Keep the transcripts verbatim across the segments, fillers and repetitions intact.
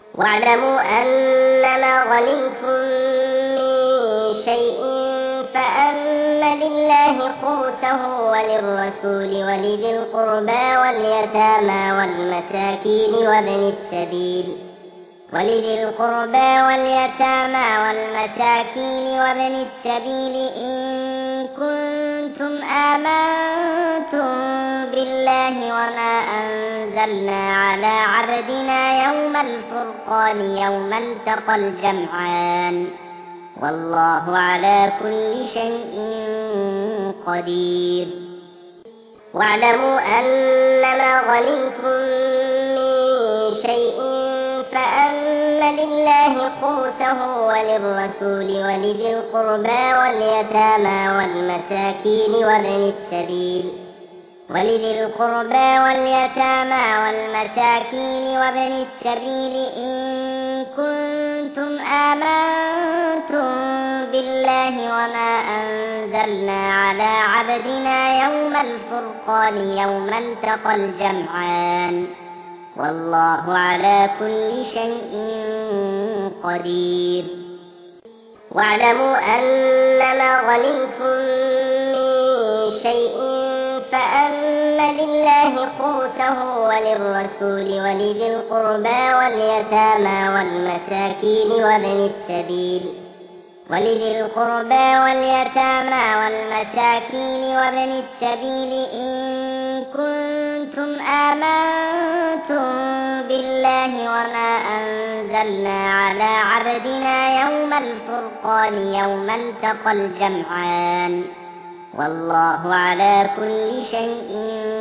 واعلموا أنما غنمتم من شيء فأن لله خمسه وللرسول ولذي القربى واليتامى والمساكين وابن السبيل ولذي القربى واليتامى والمساكين وابن السبيل إن كنتم آمنتم بالله وما أنزلنا على عبدنا يوم الفرقان يوم التقى الجمعان والله على كل شيء قدير. واعلموا أنما غنمتم من شيء فأن لله خمسه وللرسول ولذي القربى واليتامى والمساكين وابن السبيل ولذي القربى واليتامى والمساكين وابن السبيل إن كنتم آمنتم بالله وما أنزلنا على عبدنا يوم الفرقان يوم التقى الجمعان والله على كل شيء قدير. واعلموا أنما غنمتم من شيء فأن لله خمسه وللرسول ولذي القربى واليتامى والمساكين وابن السبيل ولذي القربى واليتامى والمساكين وابن السبيل إن كنتم آمنتم بالله وما أنزلنا على عبدنا يوم الفرقان يوم التقى الجمعان والله على كل شيء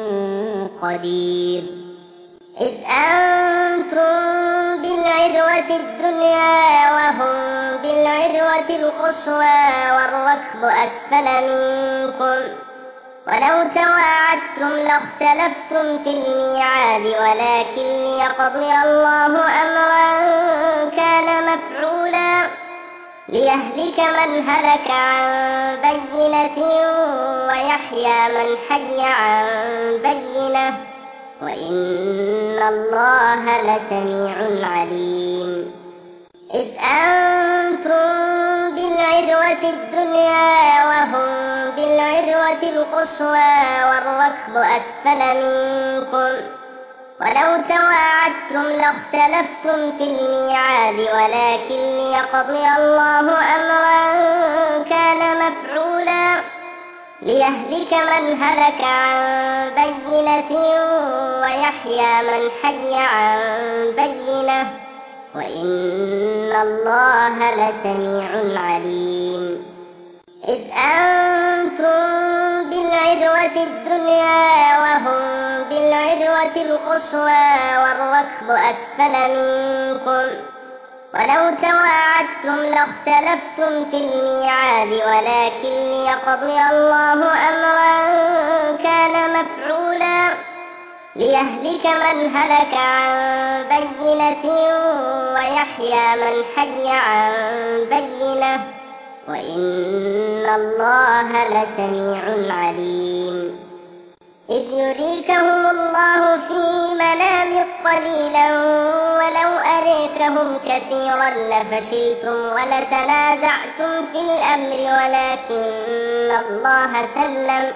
قدير. إذ أنتم بالعدوة الدنيا وهم بالعدوة القصوى والركب أسفل منكم ولو تواعدتم لاختلفتم في الميعاد ولكن ليقضي الله أمرا كان مفعولا ليهلك من هلك عن بينة ويحيى من حي عن بينة وإن الله لسميع عليم. إذ أنتم بالعدوة الدنيا وهم بالعدوة القصوى والركب أسفل منكم ولو تواعدتم لاختلفتم في الميعاد ولكن ليقضي الله أمرا كان مفعولا ليهلك من هلك عن بينة ويحيى من حي عن بينة وإن الله لسميع عليم. إذ أنتم بالعدوة الدنيا وهم بالعدوة القصوى والركب أسفل منكم ولو تواعدتم لاختلفتم في الميعاد ولكن ليقضي الله أمرا كان مفعولا ليهلك من هلك عن بينة ويحيى من حي عن بينة وإن الله لسميع عليم. إذ يريكهم الله في منامك قليلا ولو أريكهم كثيرا لفشلتم ولتنازعتم في الأمر ولكن الله سلم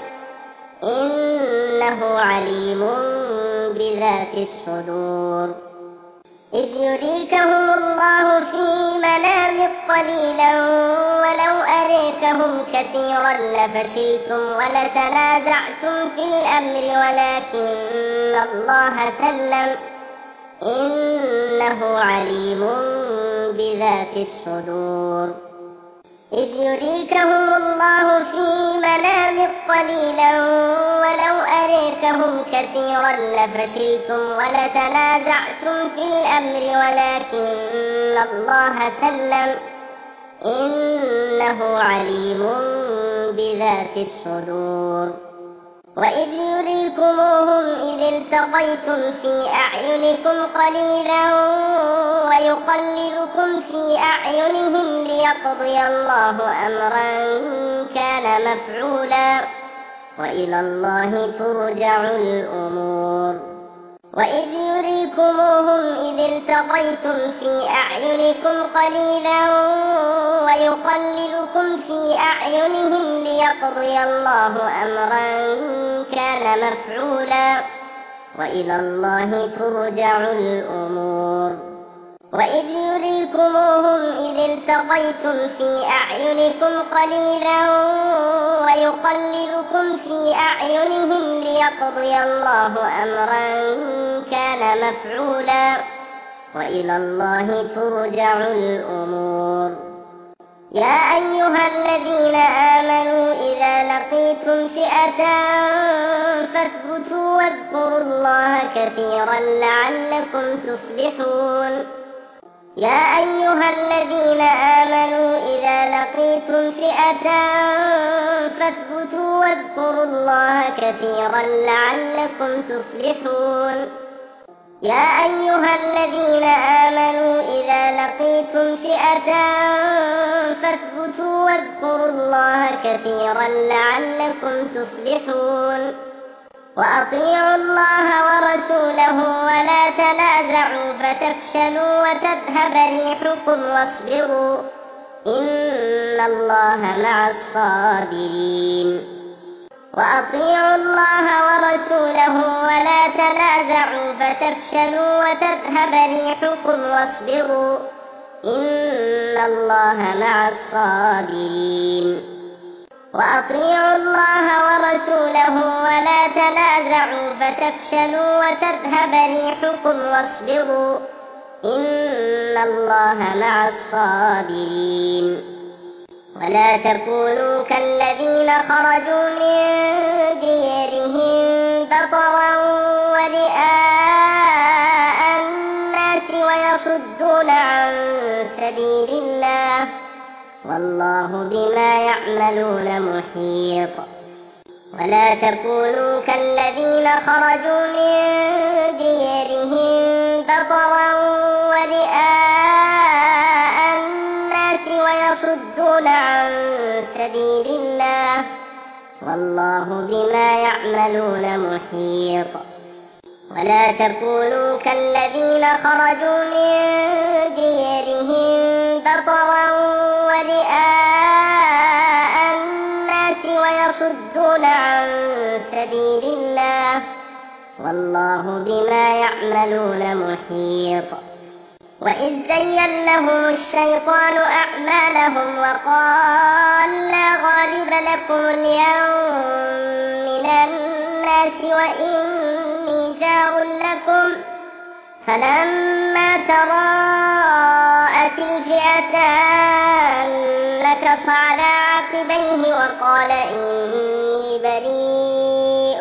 إنه عليم بذات الصدور. إذ يريكهم الله في منامك قليلا ولو أريكهم كثيرا لفشلتم ولتنازعتم في الأمر ولكن الله سلم إنه عليم بذات الصدور. إذ يريكهم الله في منامك قليلا ولو أريكهم كثيرا لفشلتم ولتنازعتم في الأمر ولكن الله سلم إنه عليم بذات الصدور. وإذ يريكموهم إذ التقيتم في أعينكم قليلا ويقللكم في أعينهم ليقضي الله أمرا كان مفعولا وإلى الله ترجع الأمور. وإذ يريكموهم إذ التقيتم في أعينكم قليلا ويقللكم في أعينهم ليقضي الله أمرا كان مفعولا وإلى الله ترجع الأمور. وإذ يريكموهم إذ التقيتم في أعينكم قليلا ويقللكم في أعينهم ليقضي الله أمرا كان مفعولا وإلى الله ترجع الأمور. يا أيها الذين آمنوا إذا لقيتم فئة فاثبتوا واذكروا الله كثيرا لعلكم تفلحون. يا أيها الذين آمنوا إذا لقيتم فئة فاثبتوا واذكروا الله كثيرا لعلكم تفلحون. يا أيها الذين آمنوا إذا لقيتم فئة فاثبتوا واذكروا الله كثيرا لعلكم تفلحون. وأطيعوا الله ورسوله ولا تنازعوا فتفشلوا وتذهب ريحكم واصبروا إن الله مع الصابرين. وأطيعوا الله ورسوله ولا تنازعوا فتفشلوا وتذهب ريحكم واصبروا إن الله مع الصابرين. وأطيعوا الله ورسوله ولا تنازعوا فتفشلوا وتذهب ريحكم واصبروا إن الله مع الصابرين. ولا تكونوا كالذين خرجوا من ديارهم بطرا ورئاء الناس ويصدون عن سبيل الله والله بما يعملون محيط. ولا تكونوا كالذين خرجوا من ديارهم بطرا ورئاء الناس ويصدون عن سبيل الله والله بما يعملون محيط. ولا تكونوا كالذين خرجوا من ديارهم بطرا ورئاء الناس ويصدون عن سبيل الله والله بما يعملون محيط. وإذ زين لهم الشيطان أعمالهم وقال لا غالب لكم اليوم من الناس وإني جار لكم فلما تراءت الفئتان نكص على عقبيه وقال إني بريء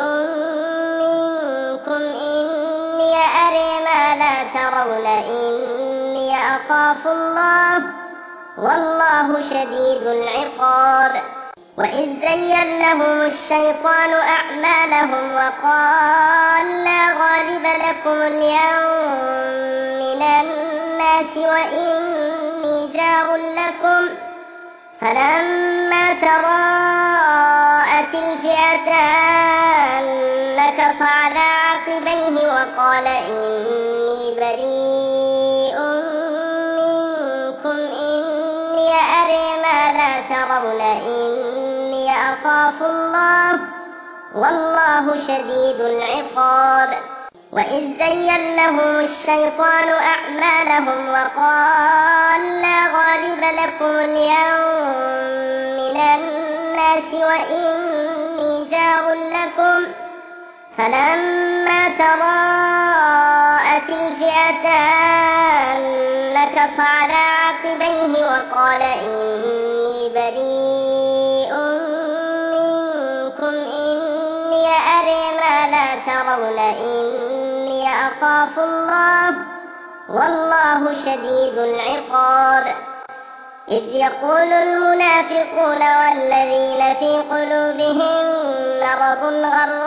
منكم إني أرى ما لا ترون إني أخاف الله والله شديد العقاب. وإذ زين لهم الشيطان أعمالهم وقال لا غالب لكم اليوم من الناس وإني جار لكم فلما تراءت الفئتان نكص على عقبيه وقال إني بريء منكم إني أرى ما لا ترون إني أخاف الله والله شديد العقاب. وإذ زين لهم الشيطان أعمالهم وقال لا غالب لكم اليوم من الناس وإني جار لكم فلما تراءت الفئتان نكص على عقبيه وقال إني بريء منكم إني أرى ما لا ترون إني أخاف الله والله شديد العقاب. إذ يقول المنافقون والذين في قلوبهم مرض غر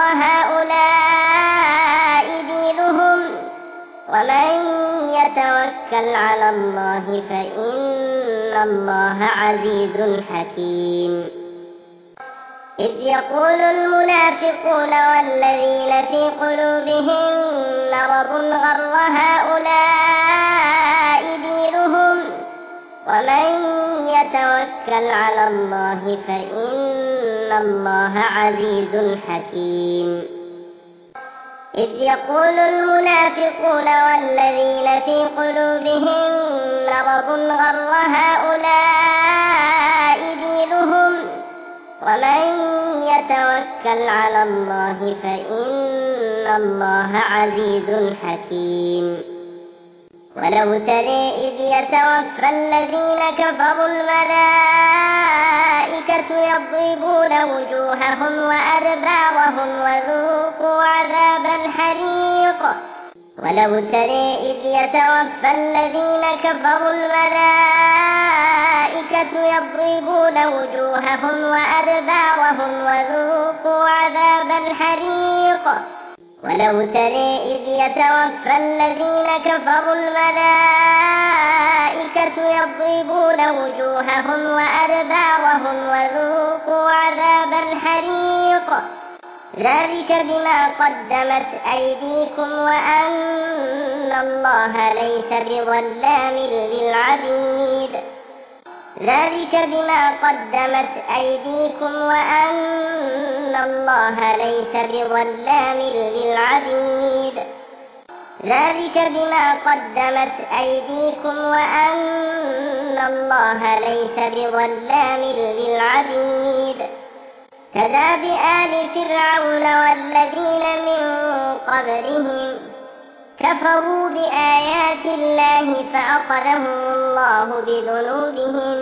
هؤلاء دينهم ومن يتوكل على الله فإن الله عزيز حكيم. إذ يقول المنافقون والذين في قلوبهم مرض غر هؤلاء دينهم ومن يتوكل على الله فإن الله عزيز حكيم إذ يقول المنافقون والذين في قلوبهم مرض غر هؤلاء دينهم ومن يتوكل على الله فإن الله عزيز حكيم ولو ترى إذ يتوفى الذين كفروا الملائكة يضربون وجوههم وأدبارهم وذوقوا عذاب الحريق ولو ترى إذ يتوفى الذين كفروا الملائكة يضربون وجوههم وأدبارهم وذوقوا عذاب الحريق ولو ترى إذ يتوفى الذين كفروا الملائكة يضربون وجوههم وأدبارهم وذوقوا عذاب الحريق ذلك بما قدمت أيديكم وأن الله ليس بظلام للعبيد ذلك بما قدمت أيديكم وأن الله ليس بظلام للعبيد ذلك بما قدمت أيديكم وأن الله ليس بظلام للعبيد كذاب آل فرعون والذين من قبلهم كفروا بآيات الله فأخذهم الله بذنوبهم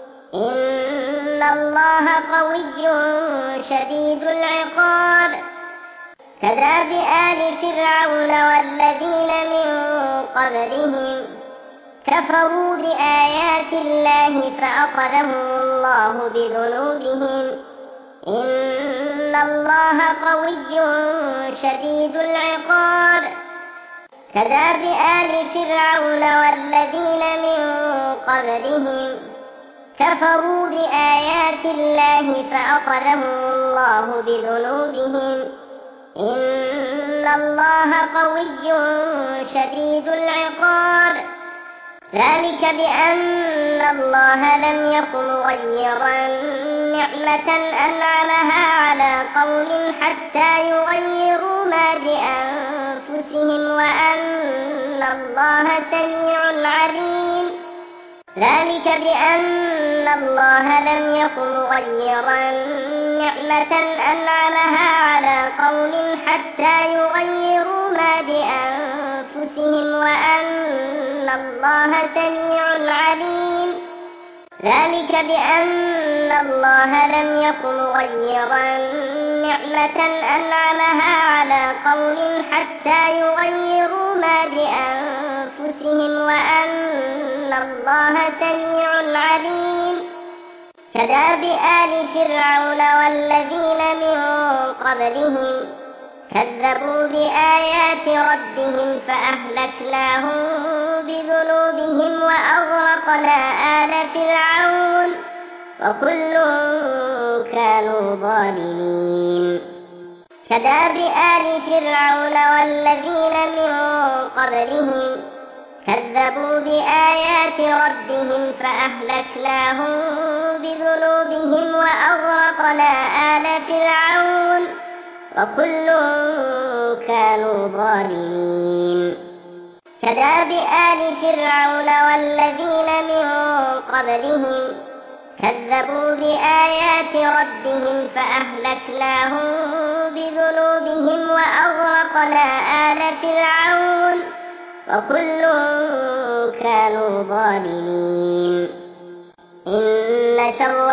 إن الله قوي شديد العقاب كذاب آل فرعون والذين من قبلهم كفروا بآيات الله فأخذهم الله بذنوبهم إن الله قوي شديد العقاب كذاب آل فرعون والذين من قبلهم كفروا بآيات الله فأخذهم الله بذنوبهم إن الله قوي شديد العقاب ذلك بأن الله لم يكن مغيرا نعمة أنعمها على قوم حتى يغيروا ما بأنفسهم وأن الله سميع عليم ذلك بأن الله لم يكن مغيرا نعمة أنعمها على قوم حتى يغيروا ما بأنفسهم وأن الله سميع عليم ذلك بأن الله لم يكن مغيرا نعمة أنعمها على قوم حتى يغيروا ما بأنفسهم وأن الله سميع عليم كداب آل فرعون والذين من قبلهم كذبوا بآيات ربهم فأهلكناهم بذنوبهم وأغرقنا آل فرعون وكل كانوا ظالمين كداب آل فرعون والذين من قبلهم كذبوا بآيات ربهم فأهلكناهم بذنوبهم وأغرقنا آل فرعون وكل كانوا ظالمين كداب آل فرعون والذين من قبلهم كذبوا بآيات ربهم فأهلكناهم بذنوبهم وأغرقنا آل فرعون وكل كانوا ظالمين إن شر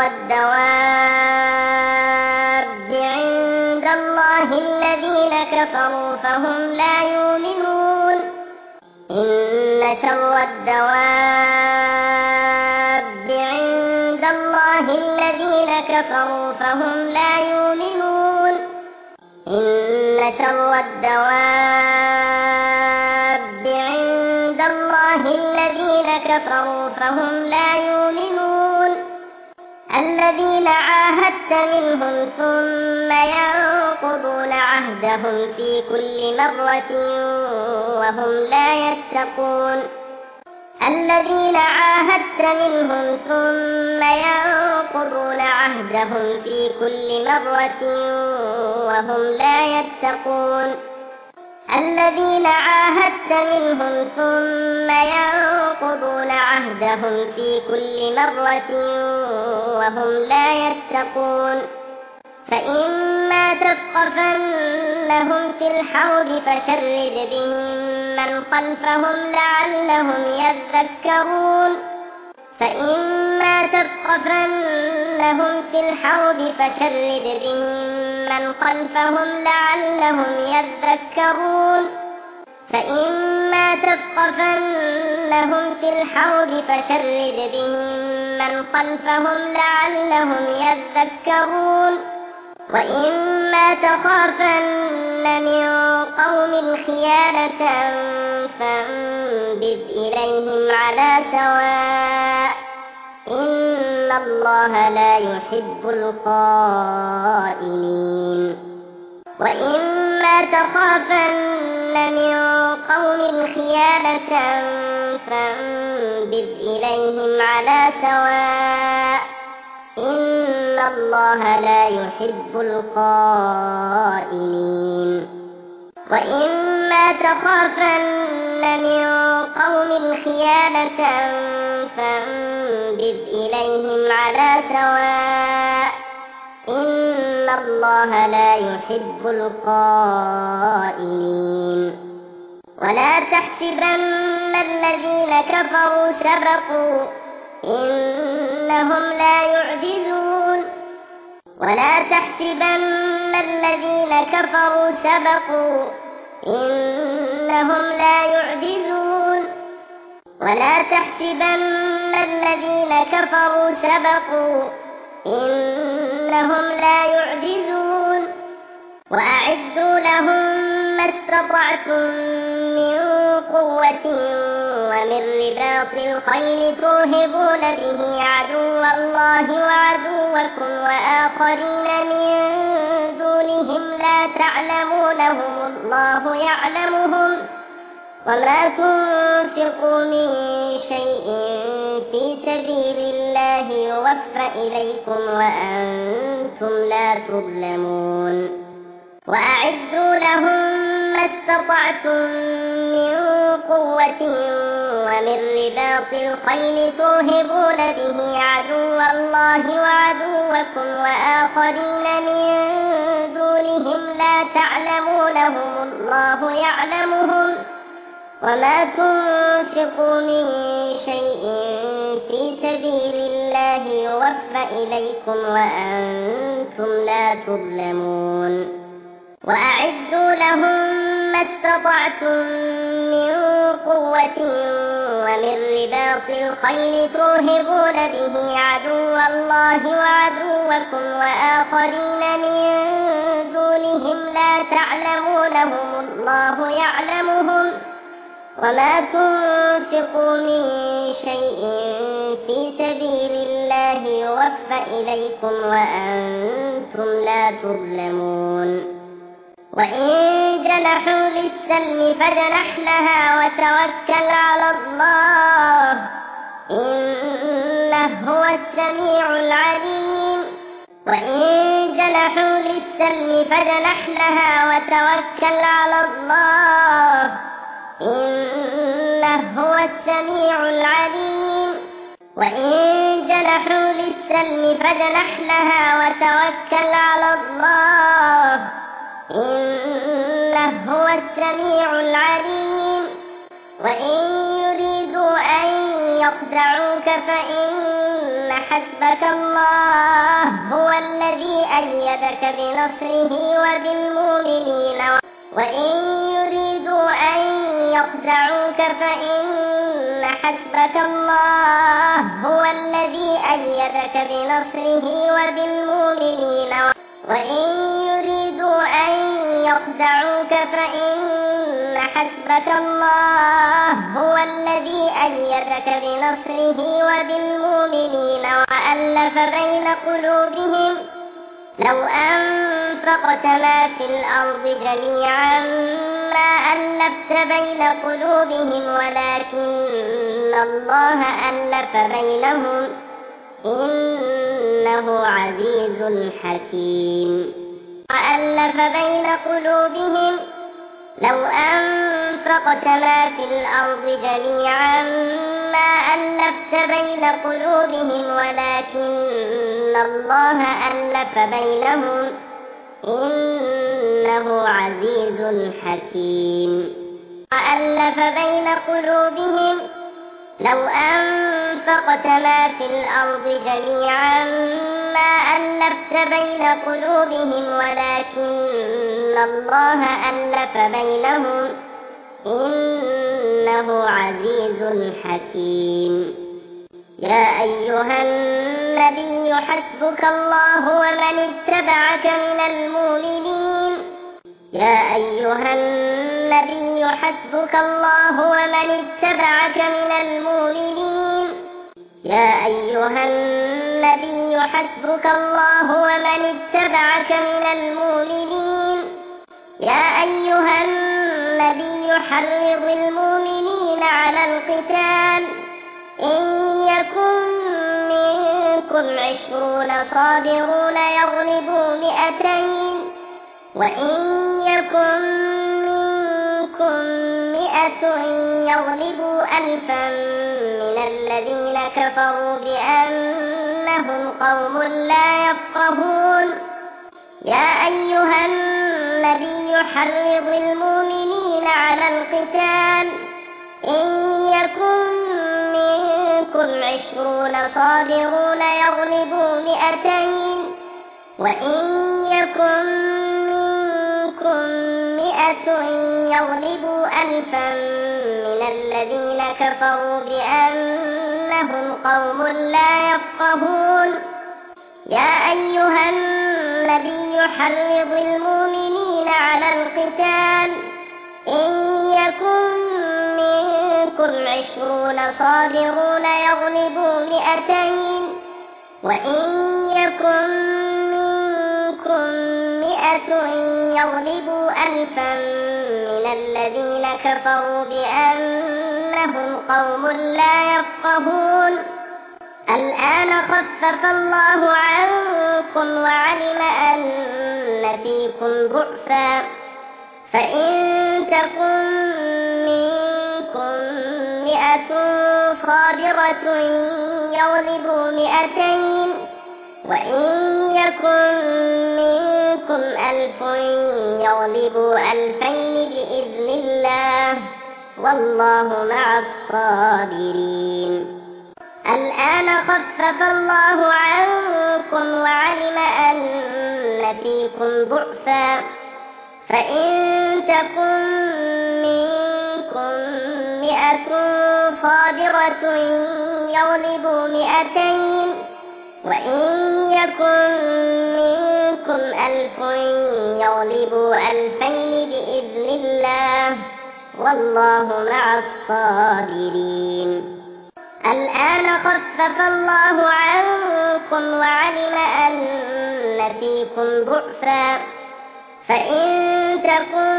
الدواب عند الله الذين كفروا فهم لا يؤمنون إن شر الدواب عند الله الذين كفروا فهم لا يؤمنون إن شر الدواب عند الله الذين كفروا فهم لا يؤمنون الذين عاهدت منهم ثم ينقضون عهدهم في كل مرة وهم لا يتقون الذين عاهدت منهم ثم ينقضون عهدهم في كل مرة وهم لا يتقون الذين عاهدت منهم ثم ينقضون عهدهم في كل مرة وهم لا يتقون فإما تثقفنهم في الحرب فشرد بهم من خلفهم لعلهم يذكرون فإما تثقفنهم في الحرب فشرد بهم من خلفهم لعلهم يذكرون فإما تثقفنهم في الحرب فشرد بهم من خلفهم لعلهم يذكرون وإما تخافن من قوم خيانة فانبذ إليهم على سواء إن الله لا يحب الخائنين وإما تخافن من قوم خيانة فانبذ إليهم على سواء إن الله لا يحب الخائنين وإما تخافن من قوم خيانة فانبذ إليهم على سواء إن الله لا يحب الخائنين ولا تحسبن الذين كفروا سبقوا إنهم لا يعجزون ولا تحسبن الذين كفروا سبقوا إنهم لا يعجزون ولا تحسبن الذين كفروا سبقوا إنهم لا يعجزون وأعدوا لهم ما استطعتم من قوة ومن رباط الخيل ترهبون به عدو الله وعدوكم وآخرين من دونهم لا تعلمونهم الله يعلمهم وما تنفقوا من شيء في سبيل الله يوفى إليكم وأنتم لا تظلمون وأعدوا لهم ما استطعتم من قوة ومن رباط الخيل ترهبون به عدو الله وعدوكم وآخرين من دونهم لا تعلمونهم الله يعلمهم وما تنفقوا من شيء في سبيل الله يوفى إليكم وأنتم لا تظلمون وأعدوا لهم ما استطعتم من قوة ومن رباط الخيل ترهبون به عدو الله وعدوكم وآخرين من دونهم لا تعلمونهم الله يعلمهم وما تنفقوا من شيء في سبيل الله يوفى إليكم وأنتم لا تظلمون وإن جنحوا للسلم فاجنح لها وتوكل على الله إنه هو السميع العليم وإن جنحوا للسلم فاجنح لها وتوكل على الله إنه هو السميع العليم وإن جنحوا للسلم فاجنح لها وتوكل على الله إنه هو السميع العليم وإن يريدوا أن يخدعوك فإن حسبك الله هو الذي أيدك بنصره وبالمؤمنين وإن يريدوا أن يخدعوك فإن حسبك الله هو الذي أيدك بنصره وبالمؤمنين وإن يريدوا أن يخدعوك فإن حسبك الله هو الذي أيدك بنصره وبالمؤمنين وألف بين قلوبهم لو أنفقت ما في الأرض جميعا ما ألفت بين قلوبهم ولكن الله ألف بينهم إنه عزيز حكيم وألف بين قلوبهم لو أنفقت ما في الأرض جميعا ما ألفت بين قلوبهم ولكن الله ألف بينهم إنه عزيز حكيم وألف بين قلوبهم لو أنفقت ما في الأرض جميعا ما ألفت بين قلوبهم ولكن الله ألف بينهم إنه عزيز حكيم يا أيها النبي حسبك الله ومن اتبعك من المؤمنين يا أيها النبي حسبك الله ومن اتبعك من المؤمنين يا أيها النبي حسبك الله ومن اتبعك من المؤمنين يا أيها النبي حرض المؤمنين على القتال إن يكن منكم عشرون صابرون يغلبوا مئتين وإن يكن منكم مئة يغلبوا ألفا من الذين كفروا بأنهم قوم لا يفقهون يا أيها النبي حرض المؤمنين على القتال إن يكن منكم عشرون صابرون يغلبوا مئتين وإن يكن منكم مئة يغلبوا ألفا من الذين كفروا بأنهم قوم لا يفقهون يا أيها النبي حرض المؤمنين على القتال إن يكن منكم عشرون صابرون يغلبوا مئتين وإن يكن منكم مئة يغلبوا ألفا من الذين كفروا بأنهم قوم لا يفقهون الآن خفف الله عنكم وعلم أن فيكم ضعفا فإن تكن منكم مئة صابرة يغلبوا مئتين وإن يكن منكم ألف يغلبوا ألفين بإذن الله والله مع الصابرين الآن خفف الله عنكم وعلم أن فيكم ضعفا فإن تكن منكم مئة صابرة يغلبوا مئتين وإن يكن منكم ألف يغلبوا ألفين بإذن الله والله مع الصابرين الآن خفف الله عنكم وعلم أن فيكم ضعفا فإن تكن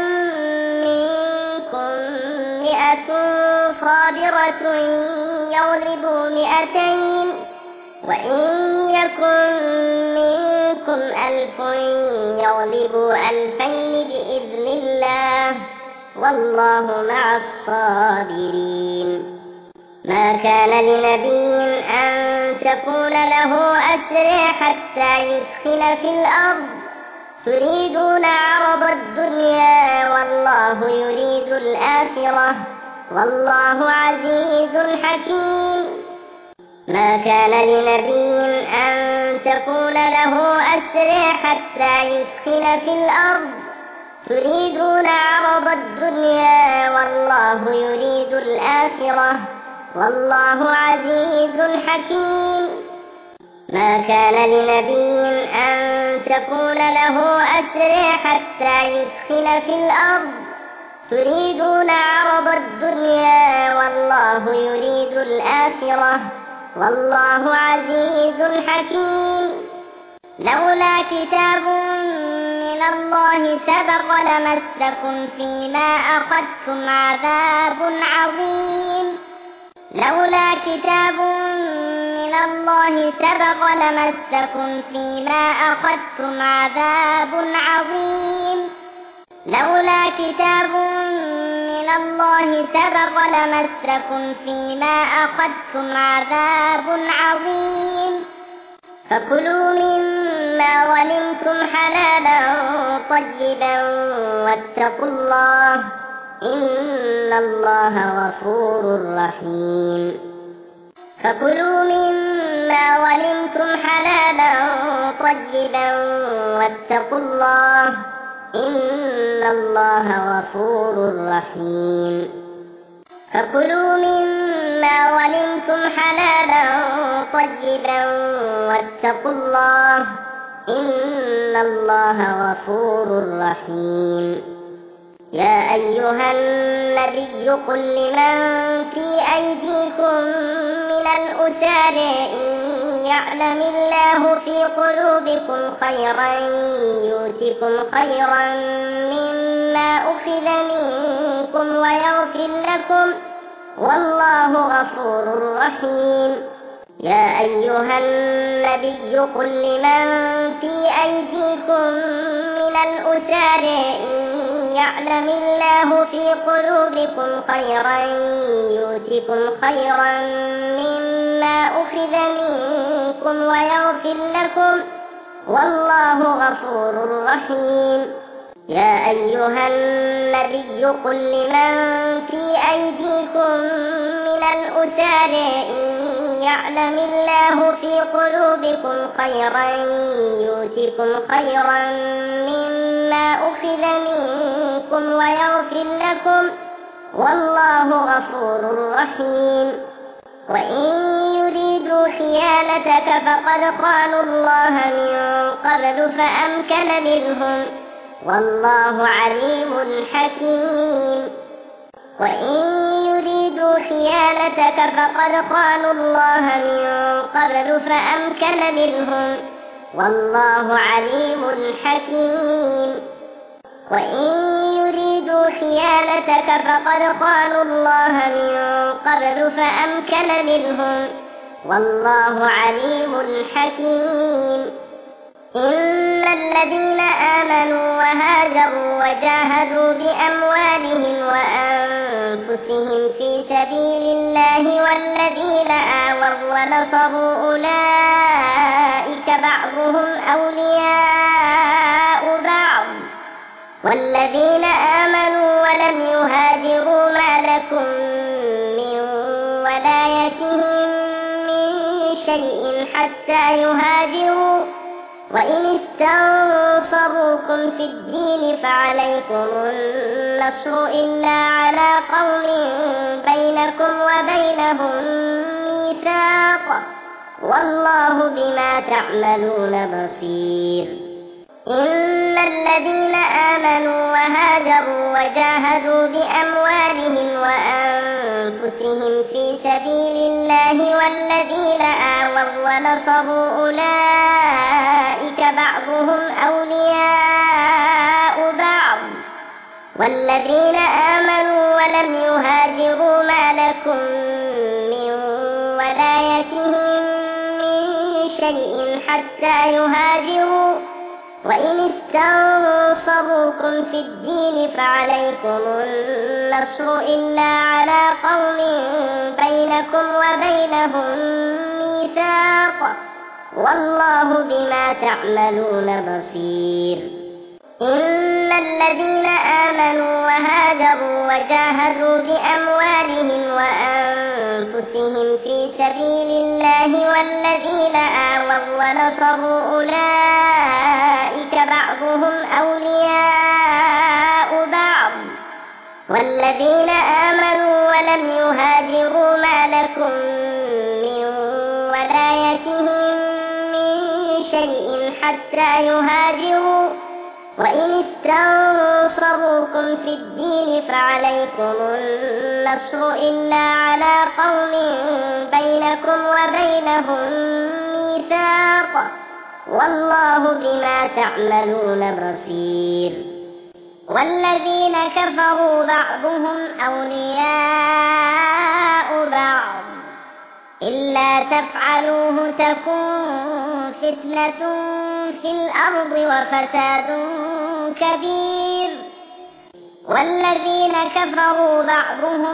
منكم مئة صابرة يغلبوا مئتين وإن يكن منكم ألف يغلبوا ألفين بإذن الله والله مع الصابرين ما كان لنبي أن تكون له أسرى حتى يدخل في الأرض تريدون عرض الدنيا والله يريد الآخرة والله عزيز حكيم ما كان لنبي أن تكون له أسرى حتى يدخل في الأرض تريدون عرض الدنيا والله يريد الآخرة والله عزيز حكيم ما كان لنبي أن تكون له أسرى حتى يدخل في الأرض تريدون عرض الدنيا والله يريد الآخرة والله عزيز حكيم. لولا كتاب من الله سبق لمسكم فيما أخذتم عذاب عظيم. لولا كتاب من الله سبق لمسكم فيما أخذتم عذاب عظيم. لولا كتاب من الله سبق لمسكم فيما أخذتم عذاب عظيم. فكلوا مما غنمتم حلالا طيبا واتقوا الله إن الله غفور رحيم. فكلوا مما غنمتم حلالا طيبا واتقوا الله إن الله غفور رحيم. فكلوا مما غنمتم حلالا طيبا واتقوا الله إن الله غفور رحيم. يا أيها النبي قل لمن في أيديكم من الأسار إن يعلم الله في قلوبكم خيرا يؤتكم خيرا مما أخذ منكم ويغفر لكم والله غفور رحيم. يا أيها النبي قل لمن في أيديكم من الأسار إن يعلم الله في قلوبكم خيرا يؤتكم خيرا مما أخذ منكم ويغفر لكم والله غفور رحيم. يا أيها النبي قل لمن في أيديكم من الأسار إن يعلم الله في قلوبكم خيرا يؤتكم خيرا مما أخذ منكم ويغفر لكم والله غفور رحيم. وإن يريدوا خيانتك فقد خانوا الله من قبل فأمكن منهم والله عليم حكيم. وإن يريدوا خيانتك فقد خانوا الله من قبل فأمكن منهم والله عليم حكيم. وإن يريدوا خيانتك فقد خانوا الله من قبل فأمكن منهم والله عليم حكيم. إن الذين آمنوا وهاجروا وجاهدوا بأموالهم وأنفسهم في سبيل الله والذين آووا ونصروا أولئك بعضهم أولياء بعض والذين آمنوا ولم يهاجروا ما لكم من ولايتهم من شيء حتى يهاجروا وإن استنصروكم في الدين فعليكم النصر إلا على قوم بينكم وبينهم ميثاق والله بما تعملون بصير. إن الذين آمنوا وهاجروا وجاهدوا بأموالهم وأنفسهم في سبيل الله والذين آووا ونصروا أولئك بعضهم أولياء بعض والذين آمنوا ولم يهاجروا ما لكم من ولايتهم من شيء حتى يهاجروا وإن استنصروكم في الدين فعليكم النصر إلا على قوم بينكم وبينهم ميثاق والله بما تعملون بصير. إن الذين آمنوا وهاجروا وجاهدوا بأموالهم وأنفسهم في سبيل الله والذين آووا ونصروا أولئك بعضهم أولياء بعض والذين آمنوا ولم يهاجروا ما لكم من ولايتهم من شيء حتى يهاجروا وإن استنصروكم في الدين فعليكم النصر إلا على قوم بينكم وبينهم ميثاق والله بما تعملون بصير. والذين كفروا بعضهم أولياء بعض إلا تفعلوه تكن فتنة في الأرض وفساد كبير. والذين كفروا بعضهم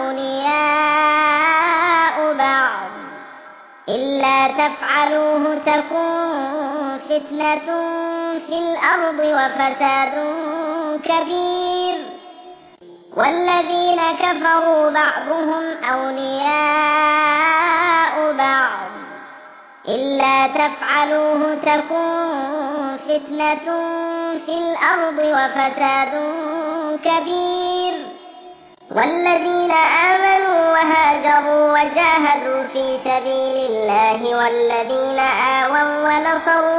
أولياء بعض إلا تفعلوه تكن فتنة في الأرض وفساد كبير. والذين كفروا بعضهم أولياء بعض إلا تفعلوه تكن فتنة في الأرض وفساد كبير. والذين آمنوا وهاجروا وجاهدوا في سبيل الله والذين آووا ونصروا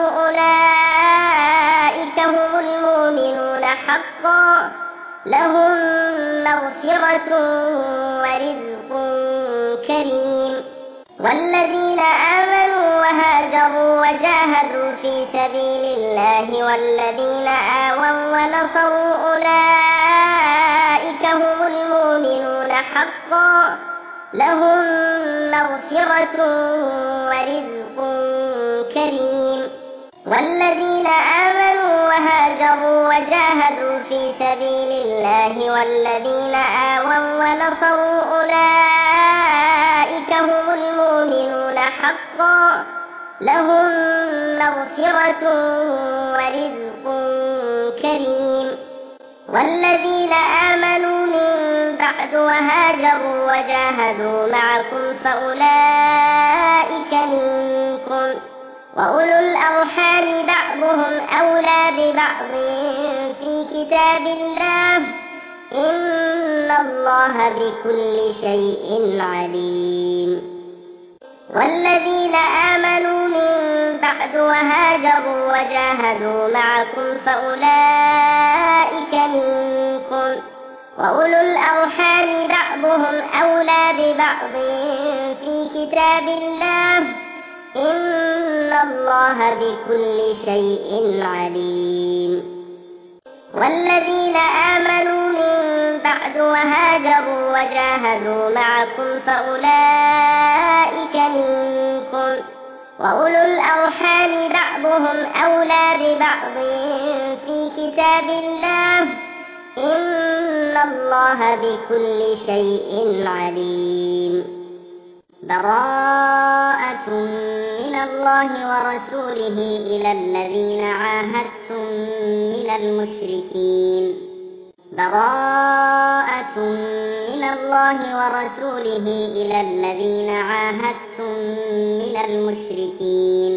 أولئك هم المؤمنون حقا لهم مغفرة ورزق كريم. والذين آمنوا وهاجروا وجاهدوا في سبيل الله والذين آووا ونصروا أولئك هم المؤمنون حقا لهم مغفرة ورزق كريم. والذين آمنوا وهاجروا وجاهدوا في سبيل الله والذين آووا ونصروا أولئك هم المؤمنون حقا لهم مغفرة ورزق كريم. والذين آمنوا من بعد وهاجروا وجاهدوا معكم فأولئك منكم وأولو الأرحام بعضهم أولى ببعض في كتاب الله إن الله بكل شيء عليم. والذين آمنوا من بعد وهاجروا وجاهدوا معكم فأولئك منكم وأولو الأرحام بعضهم أولى ببعض في كتاب الله إن الله بكل شيء عليم. والذين آمنوا من بعد وهاجروا وجاهدوا معكم فأولئك منكم وأولو الأرحام بعضهم أولى ببعض في كتاب الله إن الله بكل شيء عليم. براءة من الله ورسوله إلى الذين عاهدتم من المشركين براءة من الله ورسوله إلى الذين عاهدتم من المشركين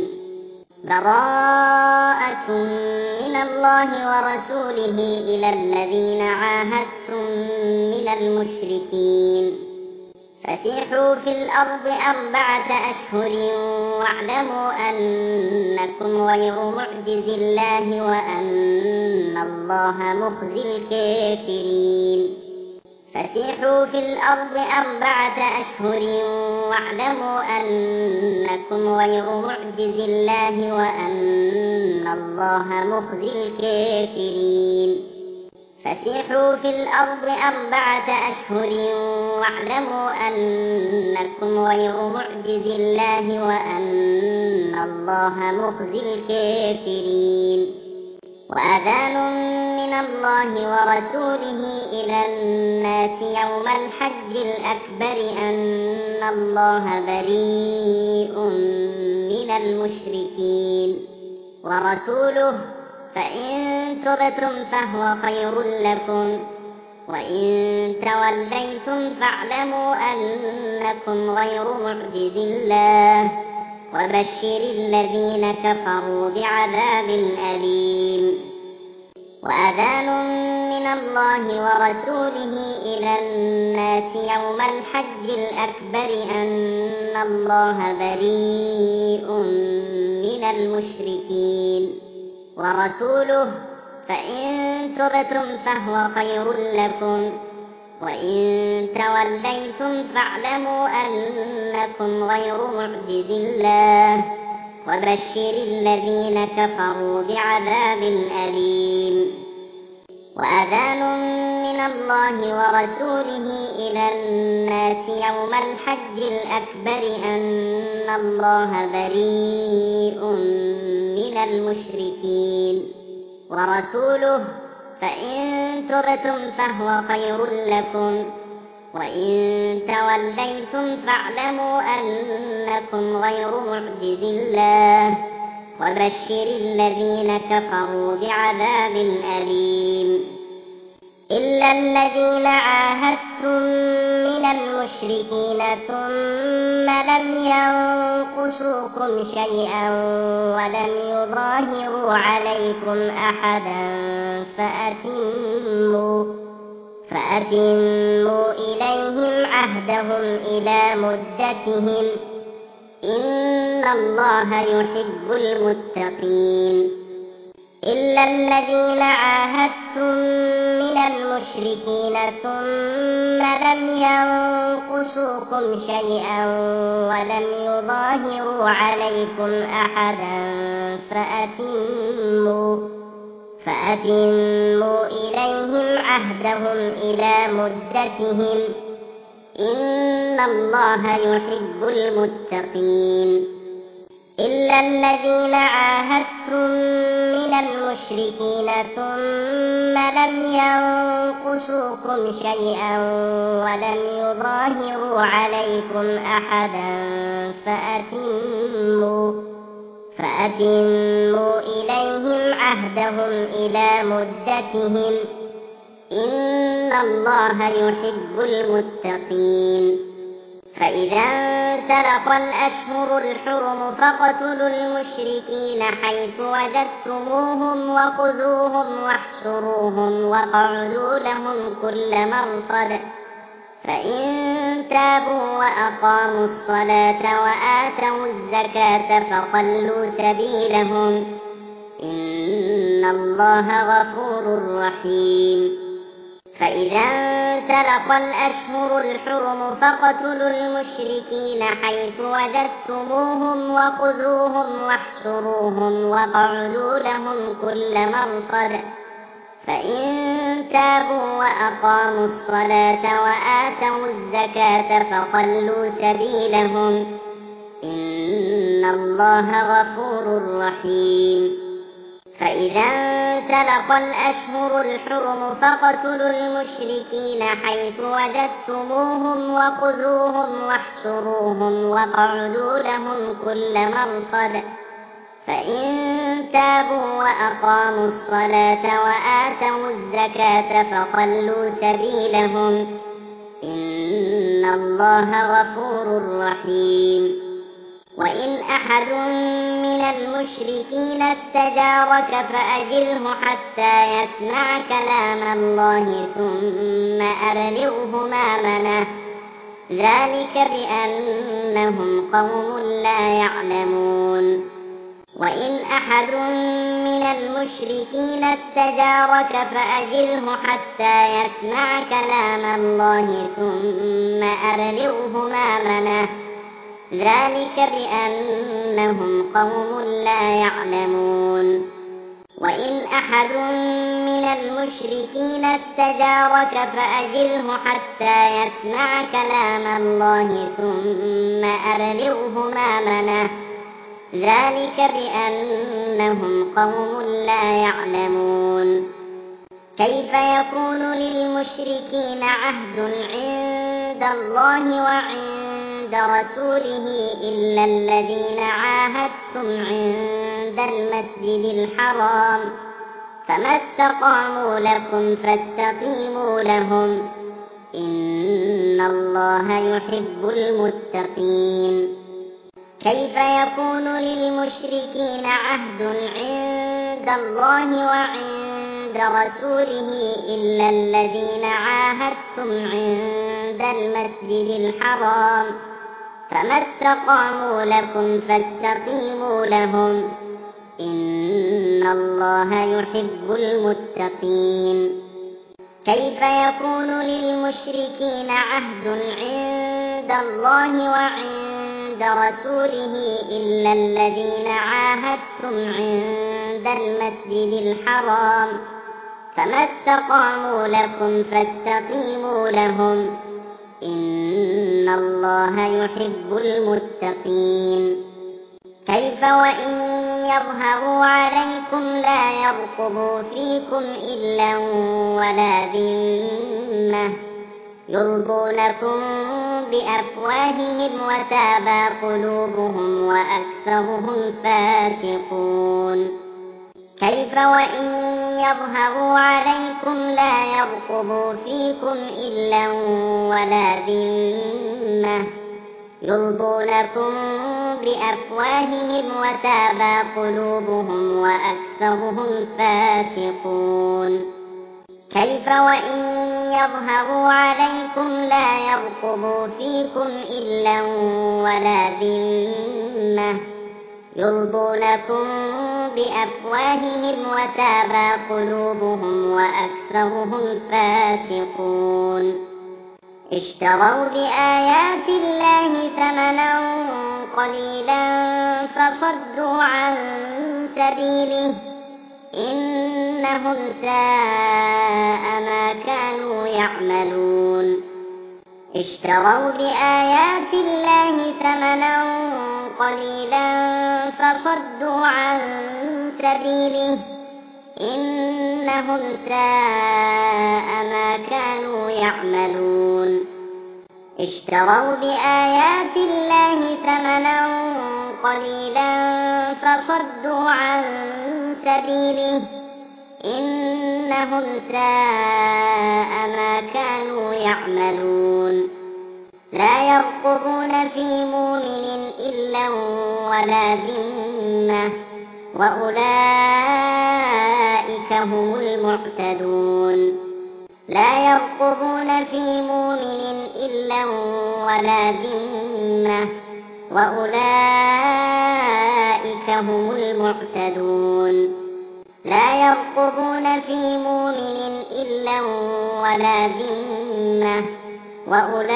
براءة من الله ورسوله إلى الذين عاهدتم من المشركين فسيحوا في الأرض أربعة أشهر واعلموا أنكم غير معجز الله وأن الله مخزي الكافرين فسيحوا في الأرض أربعة أشهر واعلموا أنكم غير معجز الله وأن الله مخزي الكافرين فسيحوا في الأرض أربعة أشهر واعلموا أنكم غير معجز الله وأن الله مخزي الكافرين وأذان من الله ورسوله إلى الناس يوم الحج الأكبر أن الله بريء من المشركين ورسوله فإن تبتم فهو خير لكم وإن توليتم فاعلموا أنكم غير معجز الله وبشر الذين كفروا بعذاب أليم وأذان من الله ورسوله إلى الناس يوم الحج الأكبر أن الله بريء من المشركين ورسوله فإن تبتم فهو خير لكم، وإن توليتم فاعلموا أنكم غير معجز الله، وبشر الذين كفروا بعذاب أليم. وأذان من الله ورسوله إلى الناس يوم الحج الأكبر أن الله بريء من المشركين ورسوله، فإن تبتم فهو خير لكم، وإن توليتم فاعلموا أنكم غير معجز الله، وبشر الذين كفروا بعذاب أليم. إلا الذين عاهدتم من المشركين ثم لم ينقصوكم شيئا ولم يظاهروا عليكم أحدا فأتموا, فأتموا إليهم عهدهم إلى مدتهم، إن الله يحب المتقين. إلا الذين عاهدتم من المشركين ثم لم ينقصوكم شيئا ولم يظاهروا عليكم أحدا فأتموا, فأتموا إليهم عهدهم إلى مدتهم، إن الله يحب المتقين. إلا الذين عاهدتم من المشركين ثم لم ينقصوكم شيئا ولم يظاهروا عليكم أحدا فأتموا, فأتموا إليهم عهدهم إلى مدتهم، إن الله يحب المتقين. فإذا انسلخ الأشهر الحرم فاقتلوا المشركين حيث وجدتموهم وخذوهم واحصروهم واقعدوا لهم كل مرصد، فإن تابوا وأقاموا الصلاة وآتوا الزكاة فخلوا سبيلهم، إن الله غفور رحيم. فإذا انسلخ الأشهر الحرم فاقتلوا المشركين حيث وجدتموهم وخذوهم واحصروهم واقعدوا لهم كل مرصد، فإن تابوا وأقاموا الصلاة وآتوا الزكاة فخلوا سبيلهم، إن الله غفور رحيم. فإذا انسلخ الأشهر الحرم فاقتلوا المشركين حيث وجدتموهم وخذوهم واحصروهم واقعدوا لهم كل مرصد، فإن تابوا وأقاموا الصلاة وآتوا الزكاة فخلوا سبيلهم، إن الله غفور رحيم. وإن أحد من المشركين استجارك فأجره حتى يسمع كلام الله ثم أبلغه مأمنه، ذلك بأنهم قوم لا يعلمون. وإن أحد من المشركين استجارك فأجره حتى يسمع كلام الله ثم أبلغه مأمنه، ذلك بأنهم قوم لا يعلمون. وإن أحد من المشركين استجارك فأجره حتى يسمع كلام الله ثم أبلغه مأمنه، ذلك بأنهم قوم لا يعلمون. كيف يكون للمشركين عهد عند الله وعند رسوله إلا الذين عاهدتم عند المسجد الحرام، فما استقاموا لكم فاستقيموا لهم، إن الله يحب المتقين. كيف يكون للمشركين عهد عند الله وعند رسوله إلا الذين عاهدتم عند المسجد الحرام، فما استقاموا لكم فاستقيموا لهم، إن إن الله يحب المتقين. كيف يكون للمشركين عهد عند الله وعند رسوله إلا الذين عاهدتم عند المسجد الحرام، فما استقاموا لكم فاستقيموا لهم، إن الله يحب المتقين. كيف وإن يظهروا عليكم لا يرقبوا فيكم إلا ولا ذمة، يرضونكم بأفواههم وتابى قلوبهم وأكثرهم فاسقون. كيف وإن يظهروا عليكم لا يرقبوا فيكم إلا ولا ذمة، يرضونكم بأفواههم وتابى قلوبهم وأكثرهم فاسقون. كيف وإن يظهروا عليكم لا يرقبوا فيكم إلا ولا ذمة، يرضونكم بأفواههم وتابى قلوبهم وأكثرهم فاسقون. اشتروا بآيات الله ثمنا قليلا فصدوا عن سبيله، إنهم ساء ما كانوا يعملون. اشتروا بآيات الله ثمنا قليلا فصدوا عن سبيله، إنهم ساء ما كانوا يعملون. اشتروا بآيات الله ثمنا قليلا فصدوا عن سبيله، إنهم ساء ما كانوا يعملون. لا يرقبون في مؤمن إلا ولا ذمة، وأولئك هم المعتدون. لا يرقبون في مؤمن إلا ولا ذمة، وأولئك هم المعتدون. لا يرقبون في مؤمن إلا ولا ذمة، وأولئك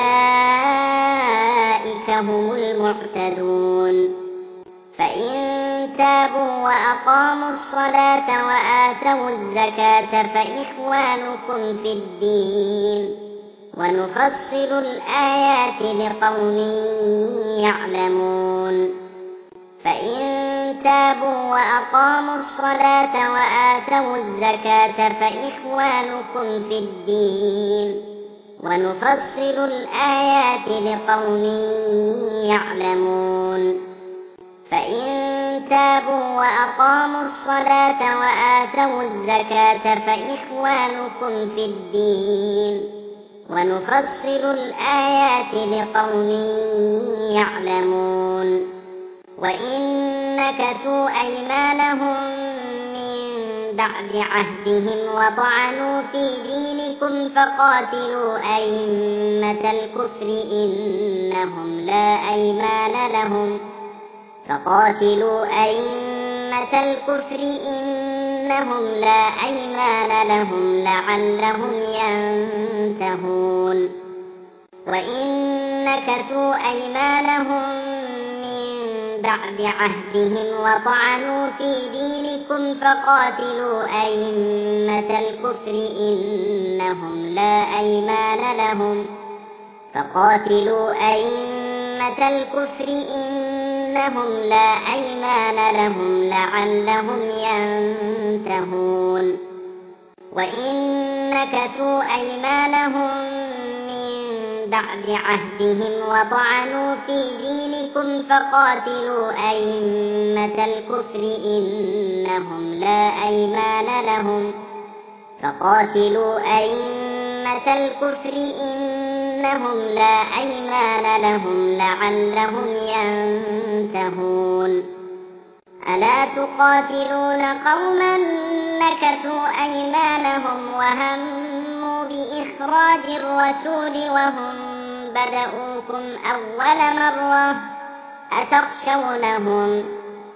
هم المعتدون. فإن تابوا وأقاموا الصلاة وآتوا الزكاة فإخوانكم في الدين، ونفصل الآيات لقوم يعلمون. فإن تابوا وأقاموا الصلاة وآتوا الزكاة فإخوانكم في الدين، ونفصل الآيات لقوم يعلمون. فإن تابوا وأقاموا الصلاة وآتوا الزكاة فإخوانكم في الدين، ونفصل الآيات لقوم يعلمون. وإن نكثوا أيمانهم من بعد عهدهم وطعنوا في دينكم فقاتلوا أئمة الكفر إنهم لا أيمان لهم فقاتلوا أئمة الكفر إنهم لا أيمان لهم لعلهم ينتهون. وإن نكثوا أيمانهم من بعد عهدهم وطعنوا في دينكم فقاتلوا أئمة الكفر إنهم لا أيمان لهم فقاتلوا أئمة الكفر إنهم لا أيمان لهم لعلهم ينتهون. وإن نكثوا أيمانهم من بعد عهدهم وطعنوا في دينكم فقاتلوا أئمة الكفر إنهم لا أيمان لهم فقاتلوا أئمة الكفر إنهم لا أيمان لهم لعلهم ينتهون. ألا تقاتلون قوما نكثوا أيمانهم وهموا بإخراج الرسول وهم بدؤوكم أول مرة أتخشونهم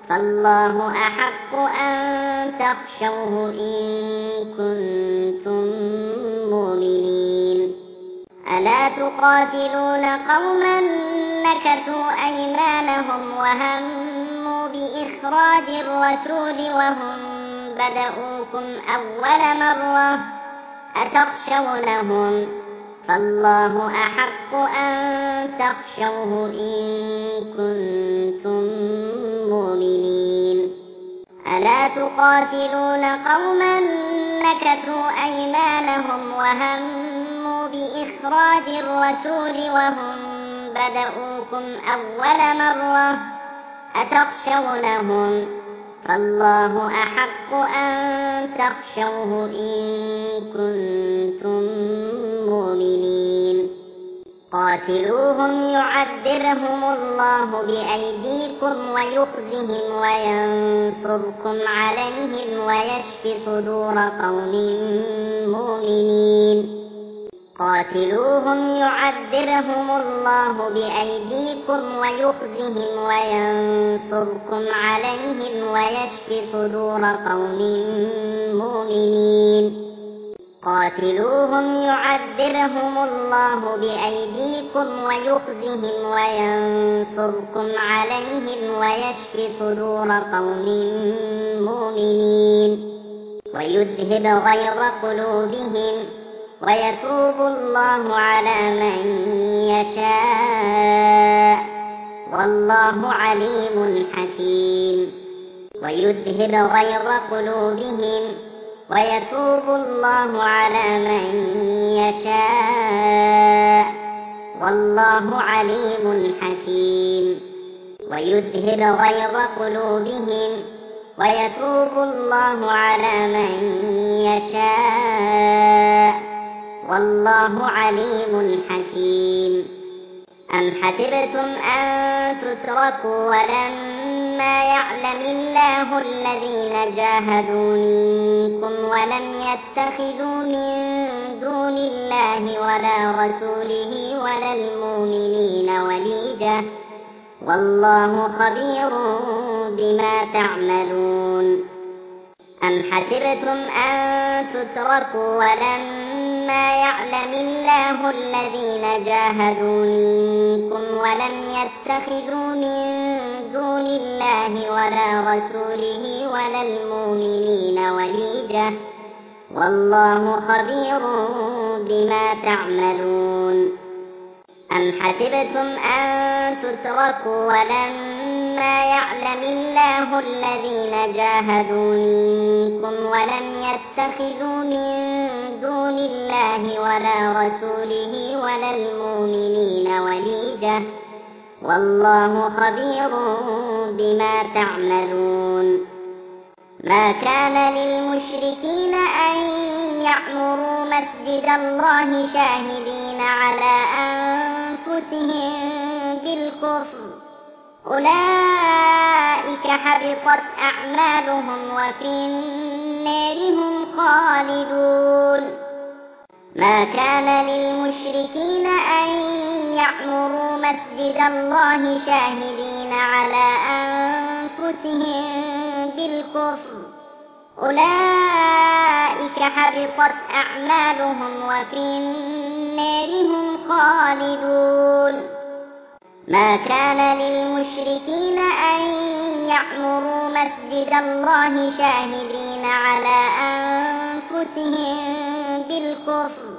فالله أحق أن تخشوه إن كنتم مؤمنين. ألا تقاتلون قوما نكثوا أيمانهم وهموا بإخراج الرسول وهم بدؤوكم أول مرة أتخشونهم؟ فالله أحق أن تخشوه إن كنتم مؤمنين. ألا تقاتلون قوما نكثوا أيمانهم وهموا بإخراج الرسول وهم بدؤوكم أول مرة أتخشونهم؟ فالله أحق أن تخشوه إن كنتم مؤمنين. قاتلوهم يعذرهم الله بأيديكم ويخزهم وينصركم عليهم ويشف صدور قوم مؤمنين. قاتلوهم يعذرهم الله بأيديكم ويخزهم وينصركم عليهم ويشف صدور قوم مؤمنين. قاتلوهم يعذرهم الله بأيديكم ويخزهم وينصركم عليهم ويشف صدور قوم مؤمنين ويذهب غيظ قلوبهم ويتوب الله على من يشاء والله عليم حكيم. ويذهب غيظ قلوبهم ويتوب الله على من يشاء والله عليم حكيم. ويذهب غيظ قلوبهم ويتوب الله على من يشاء والله عليم حكيم. أم حسبتم أن تتركوا ولما يعلم الله الذين جاهدوا منكم ولم يتخذوا من دون الله ولا رسوله ولا المؤمنين وليجة والله خبير بما تعملون. أم حسبتم أن تتركوا ولما يعلم الله الذين جاهدوا منكم ولم يتخذوا من دون الله ولا رسوله ولا المؤمنين وليجة والله خبير بما تعملون. أم حسبتم أن تتركوا ولما يعلم الله الذين جاهدوا منكم ولم يتخذوا من دون الله ولا رسوله ولا المؤمنين وليجة والله خبير بما تعملون. ما كان للمشركين أن يعمروا مسجد الله شاهدين على أنفسهم بالكفر أولئك حبطت أعمالهم وفي النار هم خالدون. ما كان للمشركين أن يعمروا مسجد الله شاهدين على أنفسهم بالكفر أولئك حبطت أعمالهم وفي النار هم خالدون. ما كان للمشركين أن يعمروا مسجد الله شاهدين على أنفسهم بالكفر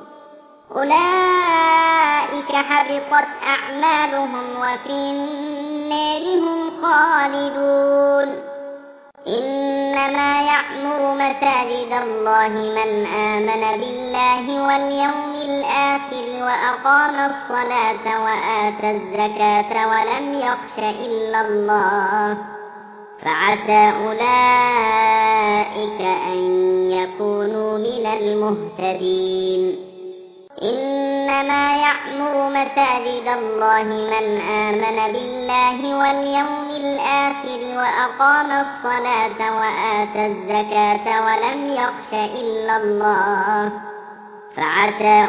أولئك حبطت أعمالهم وفي النار هم خالدون. إنما يعمر مساجد الله من آمن بالله واليوم الآخر وأقام الصلاة وآتى الزكاة ولم يخش إلا الله فعسى أولئك أن يكونوا من المهتدين. إنما يعمر مساجد الله من آمن بالله واليوم الآخر وأقام الصلاة وآتى الزكاة ولم يخش إلا الله فعسى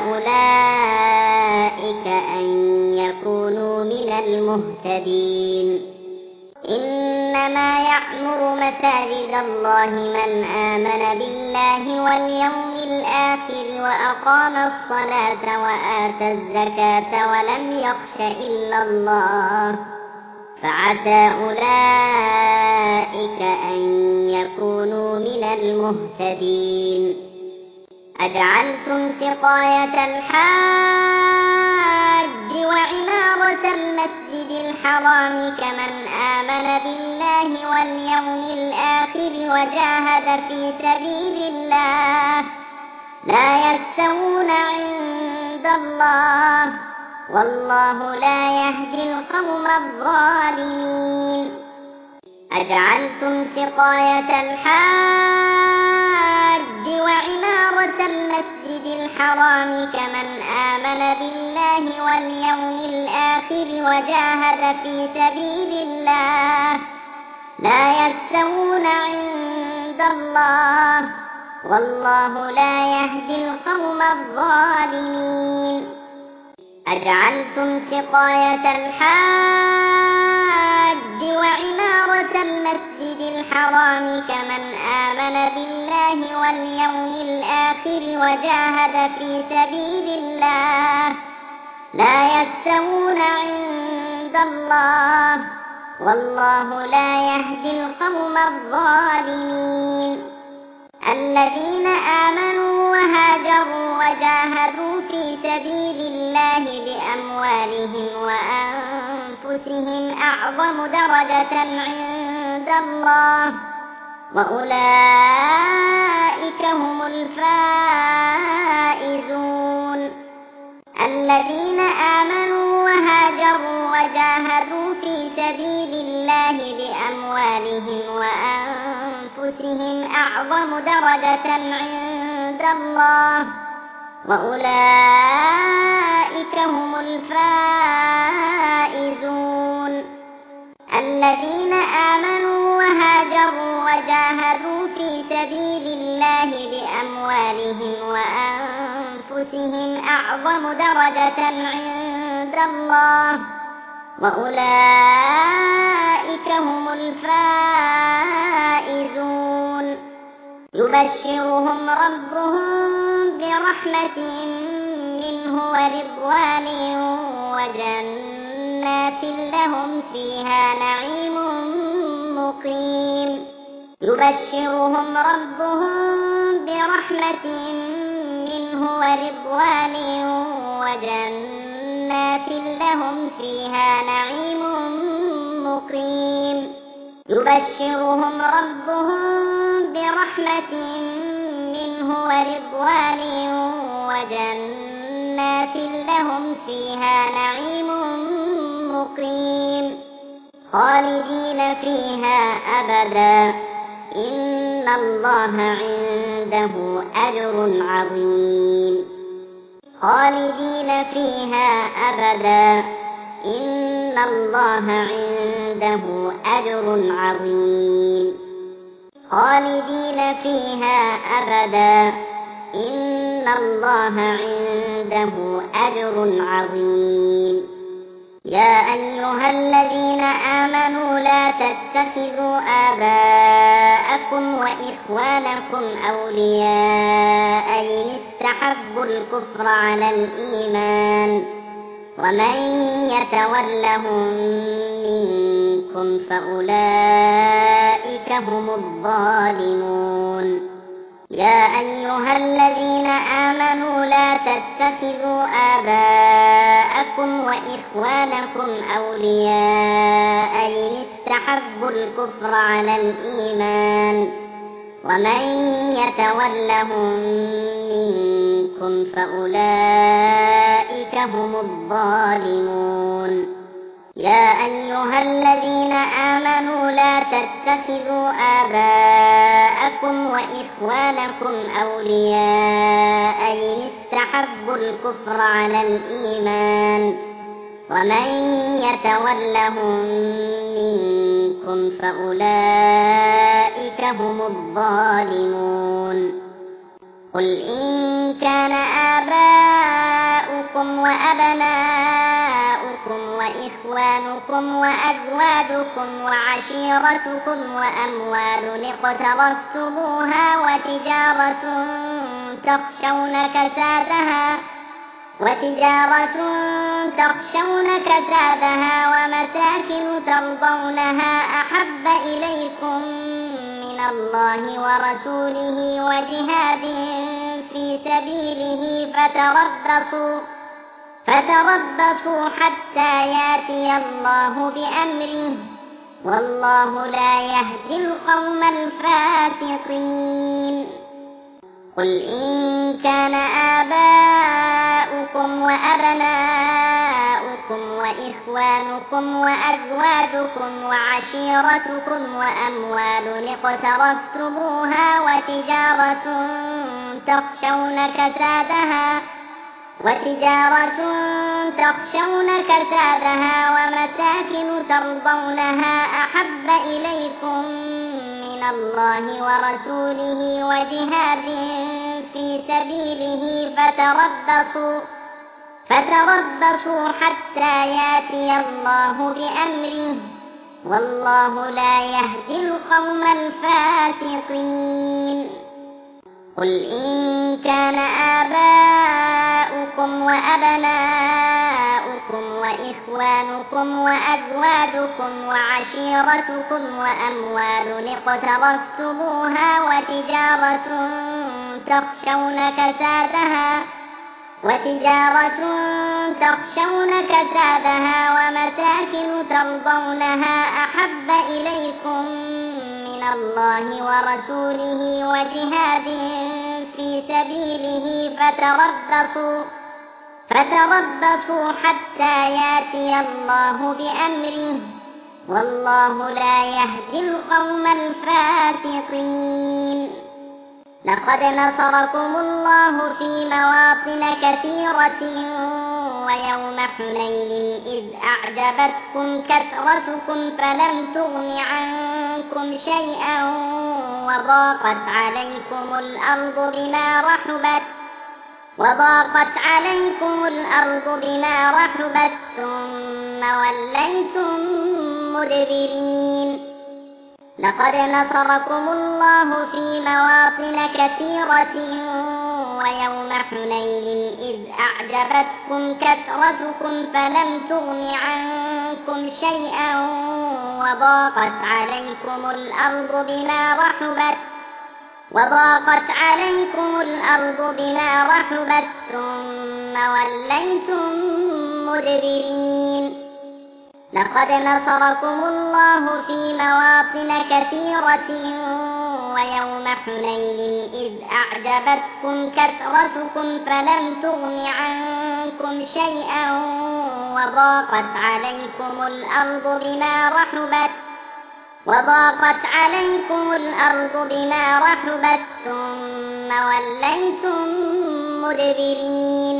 أولئك أن يكونوا من المهتدين. إنما يعمر مساجد الله من آمن بالله واليوم الآخر وأقام الصلاة وآتى الزكاة ولم يخش إلا الله فعسى أولئك أن يكونوا من المهتدين. أجعلتم سقاية الحاج وعمارة المسجد الحرام كمن آمن بالله واليوم الآخر وجاهد في سبيل الله لا يستوون عند الله والله لا يهدي القوم الظالمين. أجعلتم سقاية الحاج وعمارة المسجد الحرام كمن آمن بالله واليوم الآخر وجاهد في سبيل الله لا يستوون عند الله والله لا يهدي القوم الظالمين. أجعلتم سقاية الحاج وعمارة المسجد الحرام كمن آمن بالله واليوم الآخر وجاهد في سبيل الله لا يستوون عند الله والله لا يهدي القوم الظالمين. الذين آمنوا وهاجروا وجاهدوا في سبيل الله بأموالهم وأنفسهم أعظم درجة عند الله وأولئك هم الفائزون. الذين آمنوا وهاجروا وجاهدوا في سبيل الله بأموالهم وأنفسهم أعظم درجة عند الله وأولئك هم الفائزون. الذين آمنوا وهاجروا وجاهدوا في سبيل الله بأموالهم وأنفسهم أعظم درجة عند الله وأولئك هم الفائزون. يبشرهم ربهم برحمة منه ورضوان وجنات لهم فيها نعيم مقيم. يبشرهم ربهم برحمة منه ورضوان وجنات لهم فيها نعيم مقيم. يبشرهم ربهم برحمة منه ورضوان وجنات لهم فيها نعيم مقيم خالدين فيها أبدا إن الله عنده أجر عظيم. خالدين فيها أبدا إن الله عنده أجر عظيم. خالدين فيها أبدا إن الله عنده أجر عظيم. يا أيها الذين آمنوا لا تتخذوا آباءكم وإخوانكم أولياء إن استحبوا الكفر على الإيمان ومن يتولهم منكم فأولئك هم الظالمون. يا أيها الذين آمنوا لا تتخذوا آباءكم وإخوانكم أولياء إن استحبوا الكفر على الإيمان ومن يتولهم منكم فأولئك هم الظالمون. يا أيها الذين آمنوا لا تتخذوا آباءكم وإخوانكم أولياء إن استحبوا الكفر على الإيمان ومن يتولهم منكم فأولئك هم الظالمون. قل إن كان آباؤكم وأبناؤكم وإخوانكم وأزواجكم وعشيرتكم وأموال اقترفتموها وتجارة تخشون كسادها وتجارة تخشون كسادها ومساكن ترضونها أحب إليكم من الله ورسوله وجهاد في سبيله فتربصوا فتربصوا حتى يأتي الله بأمره والله لا يهدي القوم الفاسقين. قل إن كان آباؤكم وأبناؤكم وإخوانكم وأزواجكم وعشيرتكم وأموال اقترفتموها وتجارة تخشون كسادها وتجارة تخشون كسادها ومساكن ترضونها أحب إليكم من الله ورسوله وجهاد في سبيله فتربصوا فتربصوا حتى يأتي الله بأمره والله لا يهدي القوم الفاسقين. قل إن كان آباؤكم وأبناؤكم وإخوانكم وأزواجكم وعشيرتكم وأموال اقترفتموها وتجارة تخشون كسادها وتجارة تخشون كسادها ومساكن ترضونها أحب إليكم من الله ورسوله وجهاد في سبيله فتربصوا فتربصوا حتى يأتي الله بأمره والله لا يهدي القوم الفاسقين. لقد نصركم الله في مواطن كثيرة ويوم حنين إذ أعجبتكم كثرتكم فلم تغن عنكم شيئا وضاقت عليكم الأرض بما رحبت وضاقت عليكم الأرض بما رحبت ثم وليتم مدبرين. لقد نصركم الله في مواطن كثيرة ويوم حنين إذ أعجبتكم كثرتكم فلم تغن عنكم شيئا وضاقت عليكم الأرض بما رحبت وضاقت عليكم الأرض بما رحبت ثم وليتم مدبرين. لقد نصركم الله في مواطن كثيرة ويوم حنين إذ أعجبتكم كثرتكم فلم تغن عنكم شيئا وضاقت عليكم الأرض بما رحبت وضاقت عليكم الأرض بما رحبت ثم وليتم مدبرين.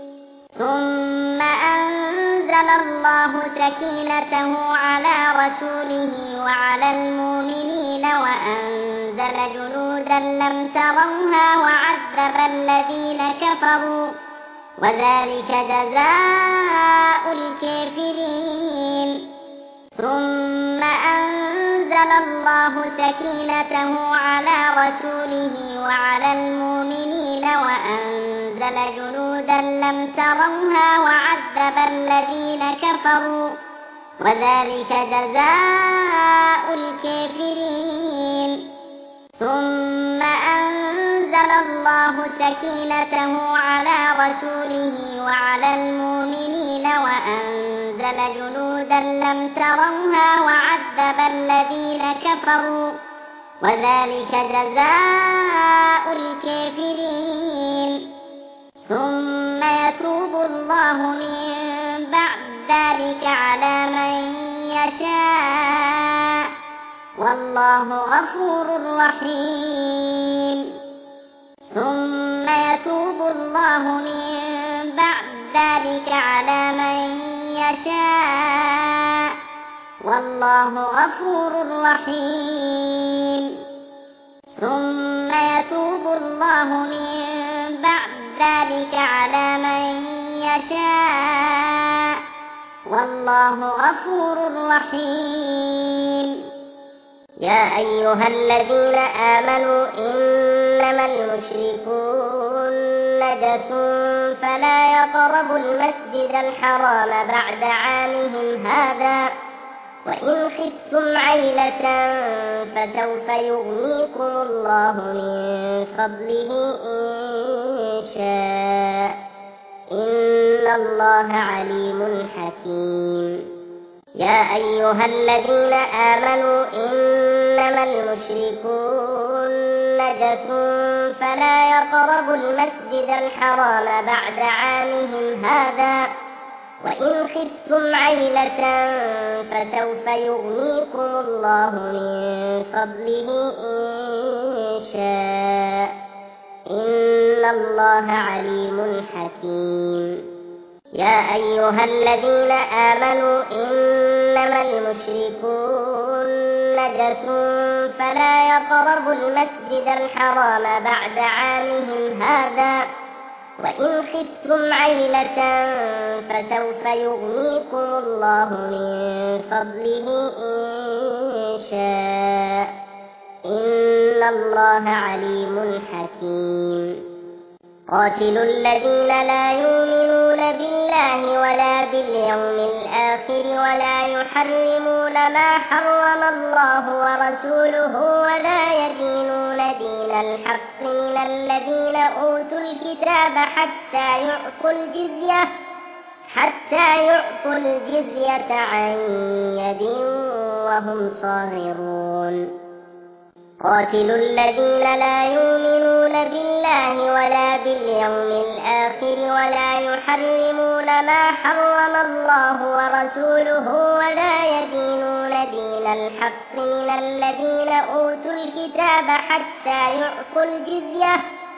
ثم أنزل الله سكينته على رسوله وعلى المؤمنين وأنزل جنودا لم تروها وعذب الذين كفروا وذلك جزاء الكافرين. ثم أنزل الله سكينته على رسوله وعلى المؤمنين وأنزل جنودا لم تروها وعذب الذين كفروا وذلك جزاء الكافرين. ثم أنزل الله سكينته على رسوله وعلى المؤمنين وأنزل جنودا لم تروها وعذب الذين كفروا وذلك جزاء الكافرين. ثم يتوب الله من بعد ذلك على من يشاء والله غفور رحيم. ثم يتوب الله من بعد ذلك على من يشاء والله غفور رحيم. ثم يتوب الله من بعد ذلك على من يشاء والله غفور رحيم. يا أيها الذين آمنوا إنما المشركون نجس فلا يقربوا المسجد الحرام بعد عامهم هذا وإن خفتم عيلة فسوف يغنيكم الله من فضله إن شاء إن الله عليم حكيم. يا أيها الذين آمنوا إنما المشركون نجس فلا يقربوا المسجد الحرام بعد عامهم هذا وإن خفتم عيلة فسوف يغنيكم الله من فضله إن شاء إن الله عليم حكيم. يا أيها الذين آمنوا إنما المشركون نجس فلا يقربوا المسجد الحرام بعد عامهم هذا وإن خفتم عيلة فسوف يغنيكم الله من فضله إن شاء إن الله عليم حكيم. قاتلوا الذين لا يؤمنون بالله ولا باليوم الآخر ولا يحرمون ما حرم الله ورسوله ولا يدينون دين الحق من الذين أوتوا الكتاب حتى يعطوا الجزية حتى يعطوا الجزية عن يد وهم صاغرون. قاتلوا الذين لا يؤمنون بالله ولا باليوم الآخر ولا يحرمون ما حرم الله ورسوله ولا يدينون دين الحق من الذين أوتوا الكتاب حتى يعطوا الجزية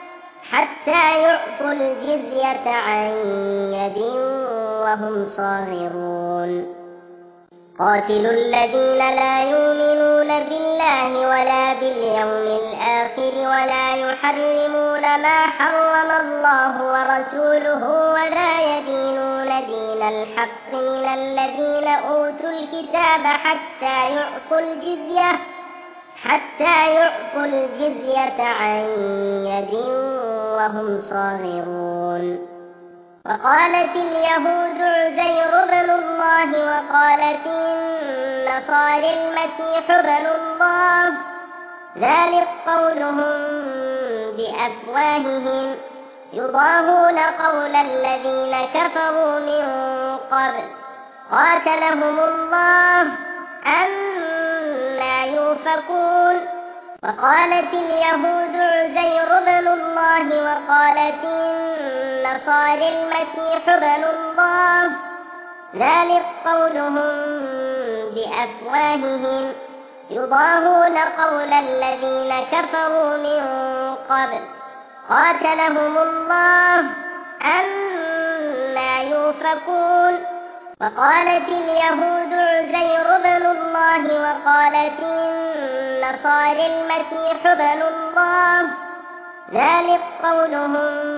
حتى يعطوا الجزية عن يد وهم صاغرون. قاتلوا الذين لا يؤمنون بالله ولا باليوم الآخر ولا يحرمون ما حرم الله ورسوله ولا يدينون دين الحق من الذين أوتوا الكتاب حتى يعطوا الجزية حتى يعطوا الجزية عن يد وهم صاغرون. وقالت اليهود عزير بن الله وقالت النصارى المسيح بن الله ذلك قولهم بأفواههم يضاهون قول الذين كفروا من قبل قاتلهم الله أنى يؤفكون. وقالت اليهود عزير بن الله وقالت النصارى المسيح بن الله ذلك قولهم بأفواههم يضاهون قول الذين كفروا من قبل قاتلهم الله أنى يؤفكون. وقالت اليهود عزير بن الله وقالت النصارى المسيح بن الله ذلك قولهم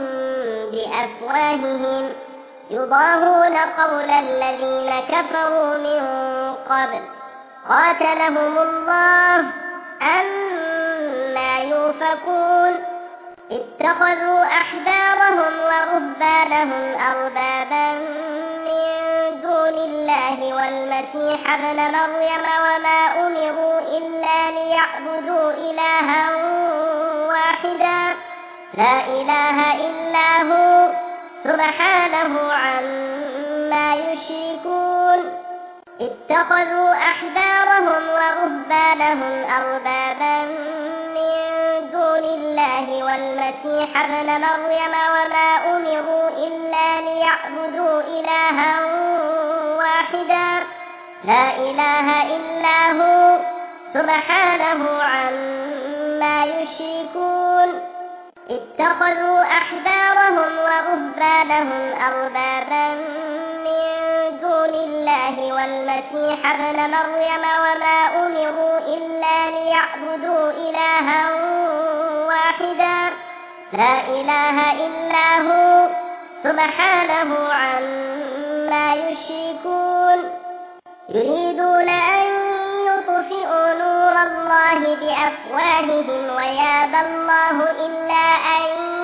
بأفواههم يضاهون قول الذين كفروا من قبل قاتلهم الله أنى يؤفكون. اتخذوا أحبارهم ورهبانهم أربابا من دون الله والمسيح ابن مريم وما أمروا إلا ليعبدوا إلها واحدا لا إله إلا هو سبحانه عما يشركون. اتخذوا أحبارهم ورهبانهم أربابا من دون الله والمسيح ابن مريم وما أمروا إلا ليعبدوا إلها واحدا لا إله إلا هو سبحانه عما يشركون. اتخذوا أحبارهم ورهبانهم أربابا من دون الله والمسيح ابن مريم وما أمروا إلا ليعبدوا إلها واحدا لا إله إلا هو سبحانه عما يشركون يريدون أن يطفئوا نور الله بأفواههم ويابى الله إلا أن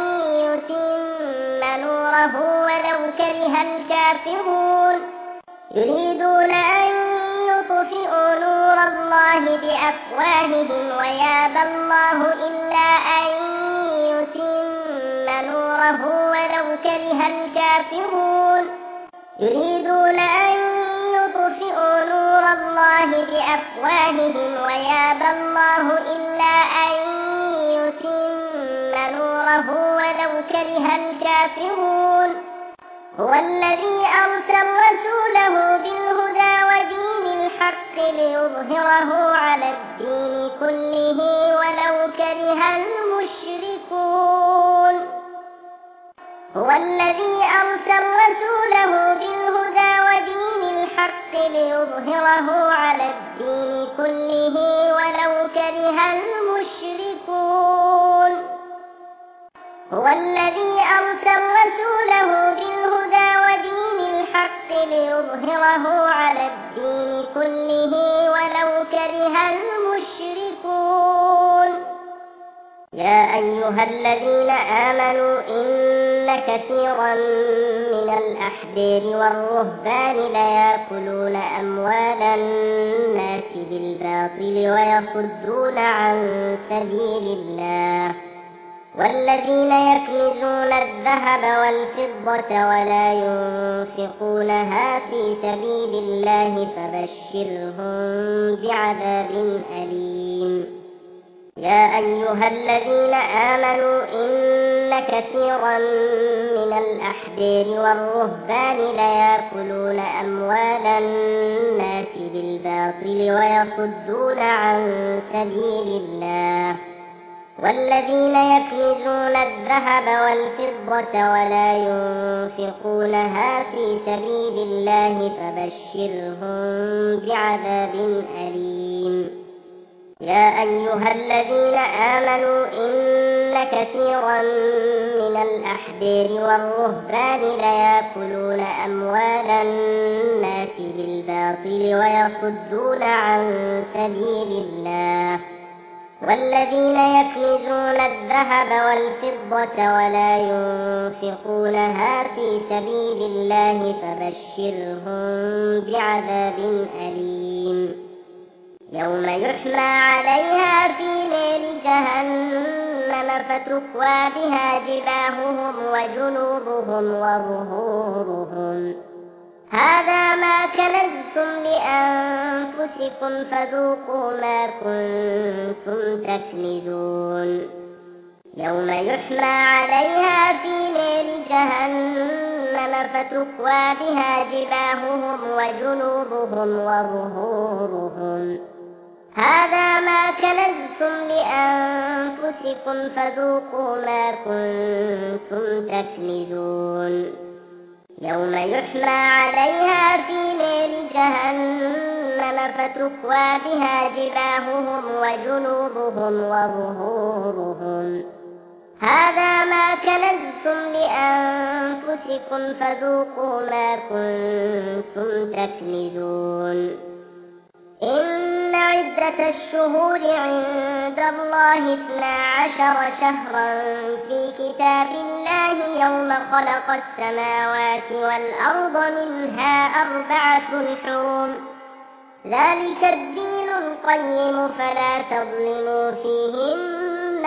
يتم نوره ولو كره الكافرون يريدون أن يطفئوا نور الله بأفواههم ويابى الله إلا أن يتم نوره ولو كره الكافرون يريدون أن يطفئوا نور الله بأفواههم ويابى الله إلا أن يتم نوره ولو كره الكافرون هو الذي أرسل رسوله بالهدى ودين الحق ليظهره على الدين كله ولو كره المشركون هو الذي أرسل رسوله بالهدى ودين الحق ليظهره على الدين كله ولو كره المشركون هو الذي أرسل رسوله بالهدى ودين الحق ليظهره على الدين كله ولو كره المشركون يا أيها الذين آمنوا إن كثيرا من الأحبار والرهبان ليأكلون أموال الناس بالباطل ويصدون عن سبيل الله والذين يكنزون الذهب والفضة ولا ينفقونها في سبيل الله فبشرهم بعذاب أليم يا أيها الذين آمنوا إن كثيرا من الأحبار والرهبان ليأكلون أموال الناس بالباطل ويصدون عن سبيل الله والذين يكنزون الذهب والفضة ولا ينفقونها في سبيل الله فبشرهم بعذاب أليم يا أيها الذين آمنوا إن كثيرا من الأحبار والرهبان ليأكلون أموال الناس بالباطل ويصدون عن سبيل الله والذين يكنزون الذهب والفضة ولا ينفقونها في سبيل الله فبشرهم بعذاب أليم يوم يحمى عليها في نار جهنم فتكوى بها جباههم وجنوبهم وظهورهم هذا ما كنزتم لأنفسكم فذوقوا ما كنتم تكنزون يوم يحمى عليها في نار جهنم فتكوى بها جباههم وجنوبهم وظهورهم هذا ما كنزتم لأنفسكم فذوقوا ما كنتم تكنزون يوم يحمى عليها في نار جهنم فتكوى بها جباههم وجنوبهم وظهورهم هذا ما كنزتم لأنفسكم فذوقوا ما كنتم تكنزون إن عدة الشهور عند الله اثنا عشر شهرا في كتاب الله يوم خلق السماوات والأرض منها أربعة حرم ذلك الدين القيم فلا تظلموا فيهن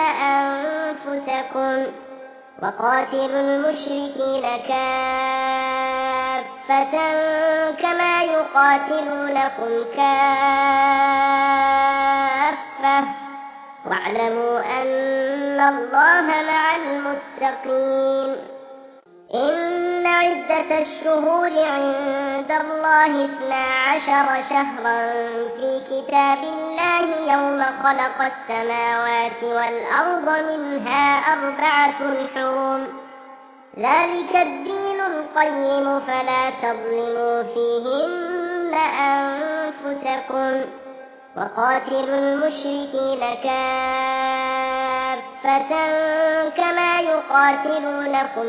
أنفسكم وقاتلوا المشركين كافة كما يقاتلونكم كافة واعلموا أن الله مع المتقين إن عدة الشهور عند الله اثنا عشر شهرا في كتاب الله يوم خلق السماوات والأرض منها أربعة حرم ذلك الدين القيم فلا تظلموا فيهن أنفسكم وقاتلوا المشركين كافة كما يقاتلونكم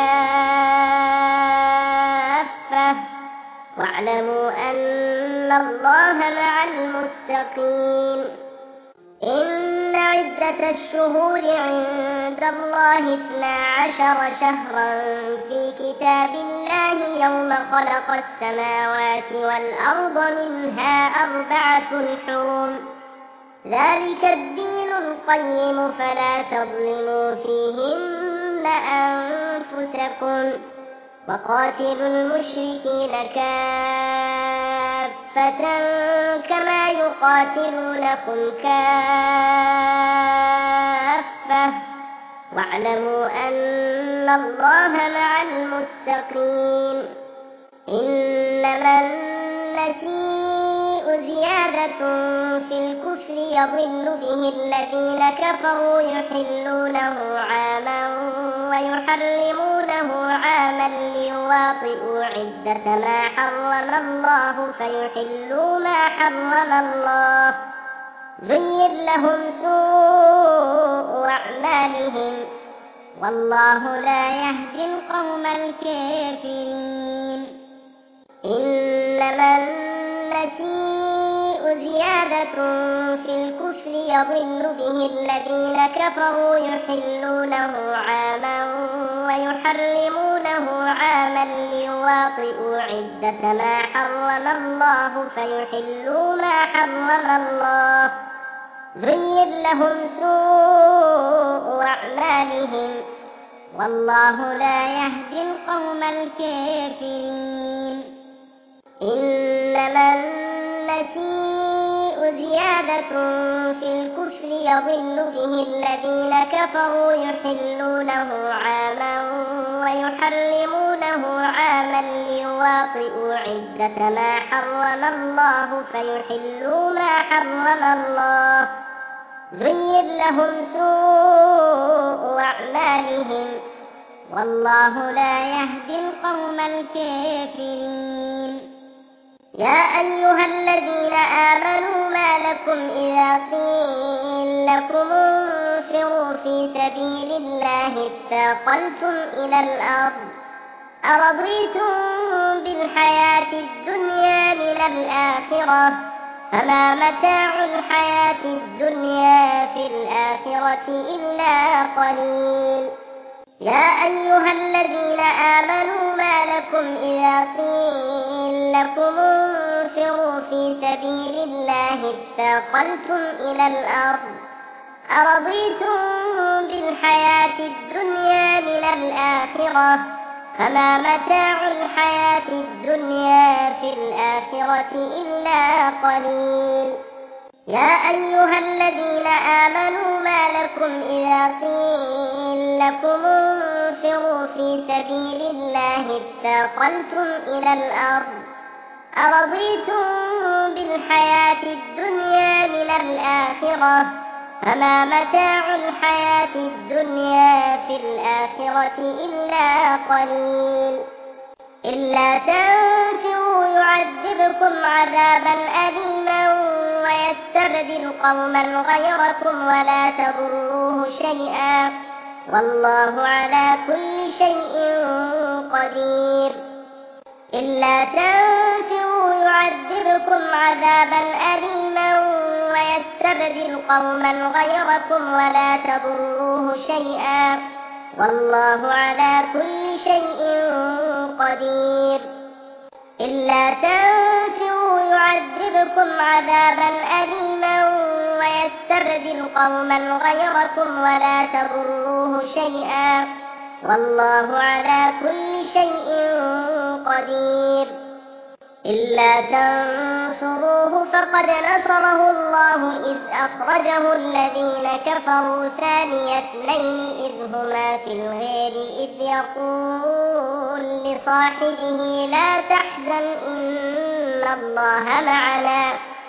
كافة واعلموا أن الله مع المتقين إن عدة الشهور عند الله اثنا عشر شهرا في كتاب الله يوم خلق السماوات والأرض منها أربعة حرم ذلك الدين القيم فلا تظلموا فيهن أنفسكم وقاتلوا المشركين كافة كما يقاتلونكم كافة واعلموا أن الله مع المتقين إنما النسيء زيادة في الكفر يضل به الذين كفروا يحلونه عاما ويحرمونه عاما ليواطئوا عدة ما حرم الله فيحلوا ما حرم الله زين لهم سوء أعمالهم والله لا يهدي القوم الكافرين إنما النسيء زيادة في الكفر يضل به الذين كفروا يحلونه عاما ويحرمونه عاما ليواطئوا عدة ما حرم الله فيحلوا ما حرم الله زين لهم سوء أعمالهم والله لا يهدي القوم الكافرين إنما النسيء زيادة في الكفر يضل به الذين كفروا يحلونه عاما ويحرمونه عاما ليواطئوا عدة ما حرم الله فيحلوا ما حرم الله زين لهم سوء أعمالهم والله لا يهدي القوم الكافرين يا أيها الذين آمنوا ما لكم إذا قيل لكم انفروا في سبيل الله اثاقلتم إلى الأرض أرضيتم بالحياة الدنيا من الآخرة فما متاع الحياة الدنيا في الآخرة إلا قليل يا أيها الذين آمنوا ما لكم إذا قيل لكم انفروا في سبيل الله اثاقلتم إلى الأرض أرضيتم بالحياة الدنيا من الآخرة فما متاع الحياة الدنيا في الآخرة إلا قليل يا أيها الذين آمنوا ما لكم إذا قيل لكم انفروا في سبيل الله اثاقلتم إلى الأرض أرضيتم بالحياة الدنيا من الآخرة فما متاع الحياة الدنيا في الآخرة إلا قليل إلا تنفروا يعذبكم عذابا أليما ويستبدل قوما غيركم ولا تضروه شيئا والله على كل شيء قدير إلا تنفروا يعذبكم عذابا أليما ويستبدل قوما غيركم ولا تضروه شيئا والله على كل شيء قدير إلا تنفروا يعذبكم عذابا أليما ويستبدل قوما غيركم ولا تضروه شيئا والله على كل شيء قدير إلا تنصروه فقد نصره الله إذ أخرجه الذين كفروا ثاني اثنين إذ هما في الغار إذ يقول لصاحبه لا تحزن إن الله معنا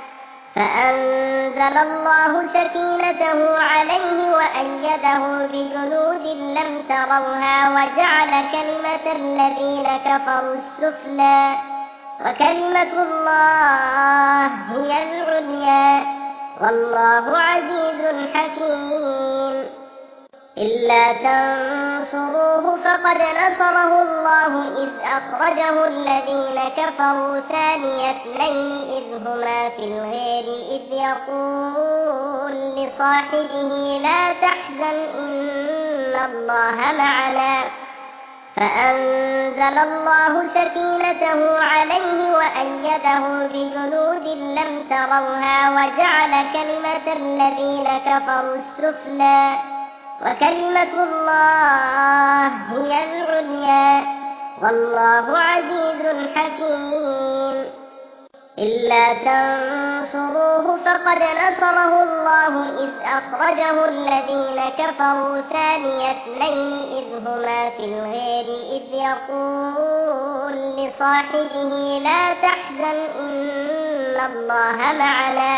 فأنزل الله سكينته عليه وأيده بجنود لم تروها وجعل كلمة الذين كفروا السفلى وكلمة الله هي العليا والله عزيز حكيم إلا تنصروه فقد نصره الله إذ أخرجه الذين كفروا ثاني اثنين إذ هما في الغار إذ يقول لصاحبه لا تحزن إن الله معنا فأنزل الله سكينته عليه وأيده بجنود لم تروها وجعل كلمة الذين كفروا السفلى وكلمة الله هي العليا والله عزيز حكيم إلا تنصروه فقد نصره الله إذ أخرجه الذين كفروا ثاني اثنين إذ هما في الغار إذ يقول لصاحبه لا تحزن إن الله معنا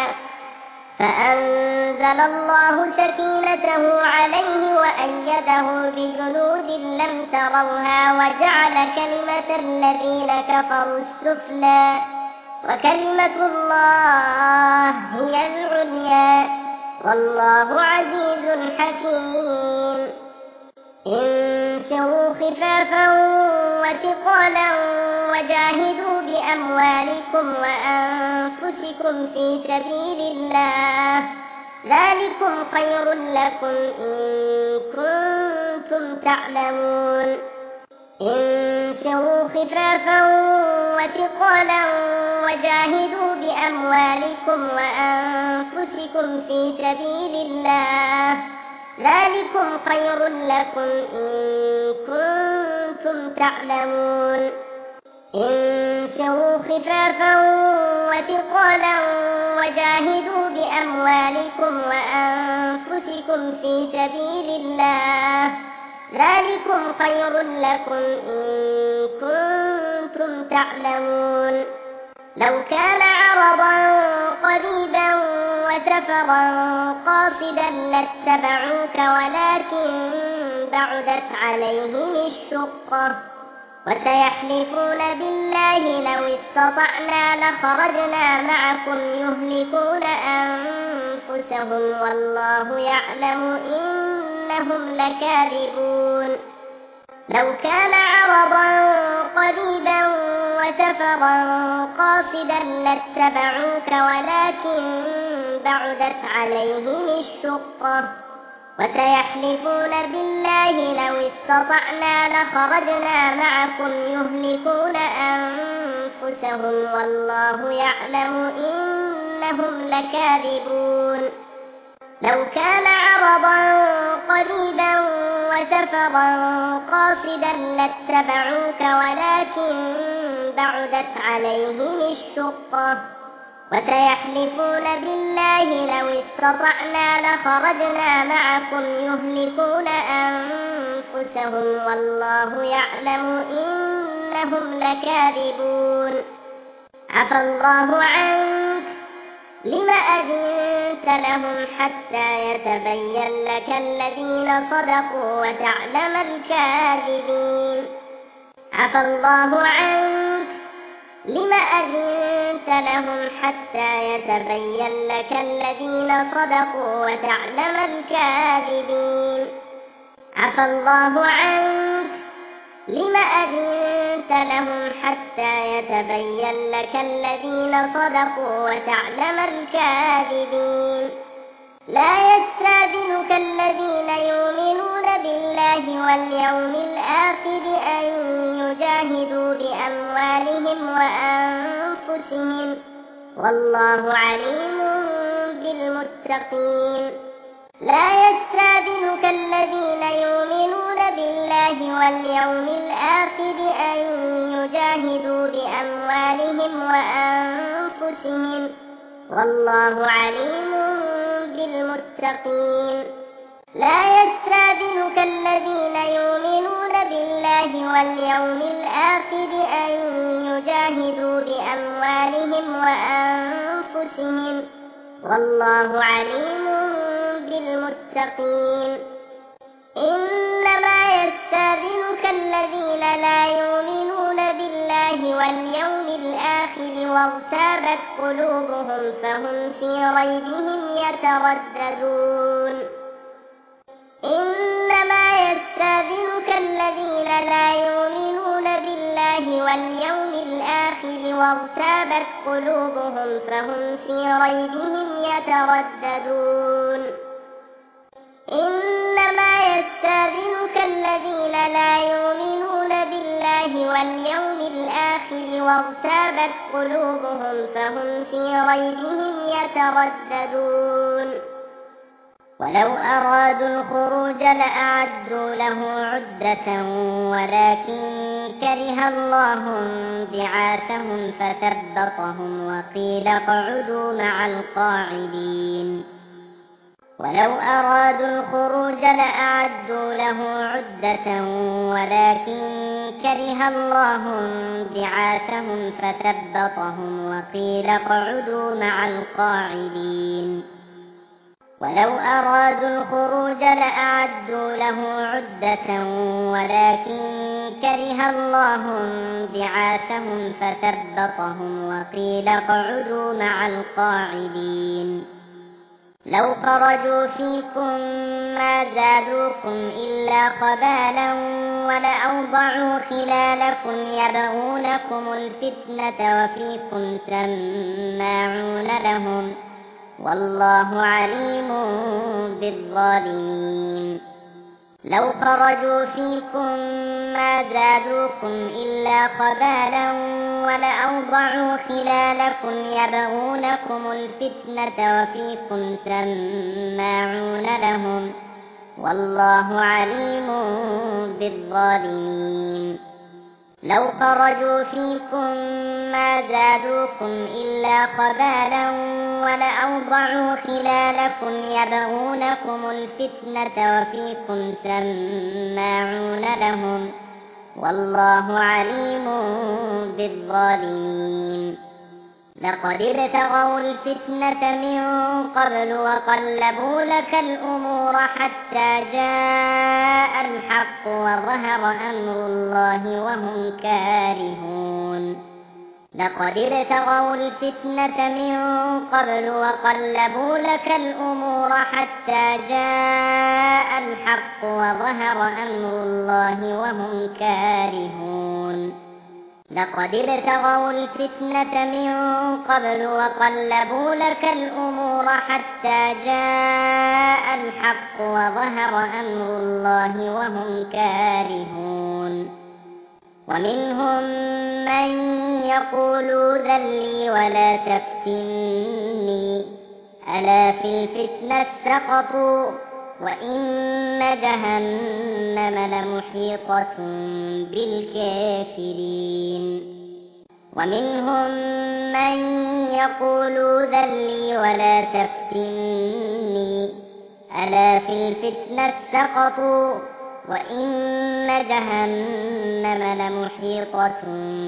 فأنزل الله سكينته عليه وأيده بجنود لم تروها وجعل كلمة الذين كفروا السفلى وكلمة الله هي العليا والله عزيز حكيم انفروا خفافا وثقالا وجاهدوا بأموالكم وأنفسكم في سبيل الله ذلكم خير لكم إن كنتم تعلمون انفروا خفافا وثقالا وجاهدوا بأموالكم وأنفسكم في سبيل الله ذلكم خير لكم إن كنتم تعلمون انفروا خفافا وثقالا وجاهدوا بأموالكم وأنفسكم في سبيل الله ذلكم خير لكم إن كنتم تعلمون لو كان عرضا قريبا وسفرا قاصدا لاتبعوك ولكن بعدت عليهم الشقة وسيحلفون بالله لو استطعنا لخرجنا معكم يهلكون أنفسهم والله يعلم إنهم لكاذبون لو كان عرضا قريبا وسفرا قاصدا لاتبعوك ولكن بعدت عليهم الشقة وسيحلفون بالله لو استطعنا لخرجنا معكم يهلكون أنفسهم والله يعلم إنهم لكاذبون لو كان عرضا قريبا وسفرا قاصدا لاتبعوك ولكن بعدت عليهم الشقة وسيحلفون بالله لو استطعنا لخرجنا معكم يهلكون أنفسهم والله يعلم إنهم لكاذبون عفى الله عنك لم أذنت لهم حتى يتبين لك الذين صدقوا وتعلم الكاذبين عفى الله عنك لم أذنت لهم حتى يتبين لك الذين صدقوا وتعلم الكاذبين عفى الله عنك لم أذنت لهم حتى يتبين لك الذين صدقوا وتعلم الكاذبين لا يستأذنك الذين يؤمنون بالله واليوم الآخر أن يجاهدوا بأموالهم وأنفسهم والله عليم بالمتقين لا يستأذنك الذين يؤمنون بالله واليوم الآخر أن يجاهدوا بأموالهم وأنفسهم والله عليم بالمتقين لا يستأذنك الذين يؤمنون بالله واليوم الآخر أن يجاهدوا بأموالهم وأنفسهم والله عليم بالمتقين إنما يستأذنك الذين لا يؤمنون بالله واليوم الآخر وارتابت قلوبهم فهم في ريبهم يترددون إنما يستأذنك الذين لا يؤمنون بالله واليوم الآخر وارتابت قلوبهم فهم في ريبهم يترددون إنما يستأذنك الذين لا يؤمنون بالله واليوم الآخر وارتابت قلوبهم فهم في ريبهم يترددون ولو أرادوا الخروج لأعدوا له عدة ولكن كره الله بعاثهم فثبطهم وقيل اقعدوا مع القاعدين ولو أرادوا الخروج لأعدوا له عدة ولكن كره الله بعاثهم فثبطهم وقيل اقعدوا مع القاعدين ولو أرادوا الخروج لأعدوا له عدة ولكن كره الله بعاثهم فثبطهم وقيل اقعدوا مع القاعدين لو خرجوا فيكم ما زادوكم إلا خبالا ولأوضعوا خلالكم يبغونكم الفتنة وفيكم سماعون لهم والله عليم بالظالمين لو خرجوا فيكم ما زادوكم إلا خبالا ولأوضعوا خلالكم يبغونكم الفتنة وفيكم سماعون لهم والله عليم بالظالمين لو خرجوا فيكم ما زادوكم إلا خبالا ولأوضعوا خلالكم يبغونكم الفتنة وفيكم سماعون لهم والله عليم بالظالمين لقد ابتغوا الفتنة من قبل وقلبوا لك الأمور حتى جاء الحق وظهر أمر الله وهم كارهون لقد ابتغوا الفتنة من قبل وقلبوا لك الأمور حتى جاء الحق وظهر أمر الله وهم كارهون لقد ابتغوا الفتنة من قبل وقلبوا لك الأمور حتى جاء الحق وظهر أمر الله وهم كارهون ومنهم من يقول ذل لي ولا تفتني ألا في الفتنة سقطوا وإن جهنم لمحيطة بالكافرين ومنهم من يقول ذل لي ولا تفتني ألا في الفتنة سقطوا وإن جهنم لمحيطة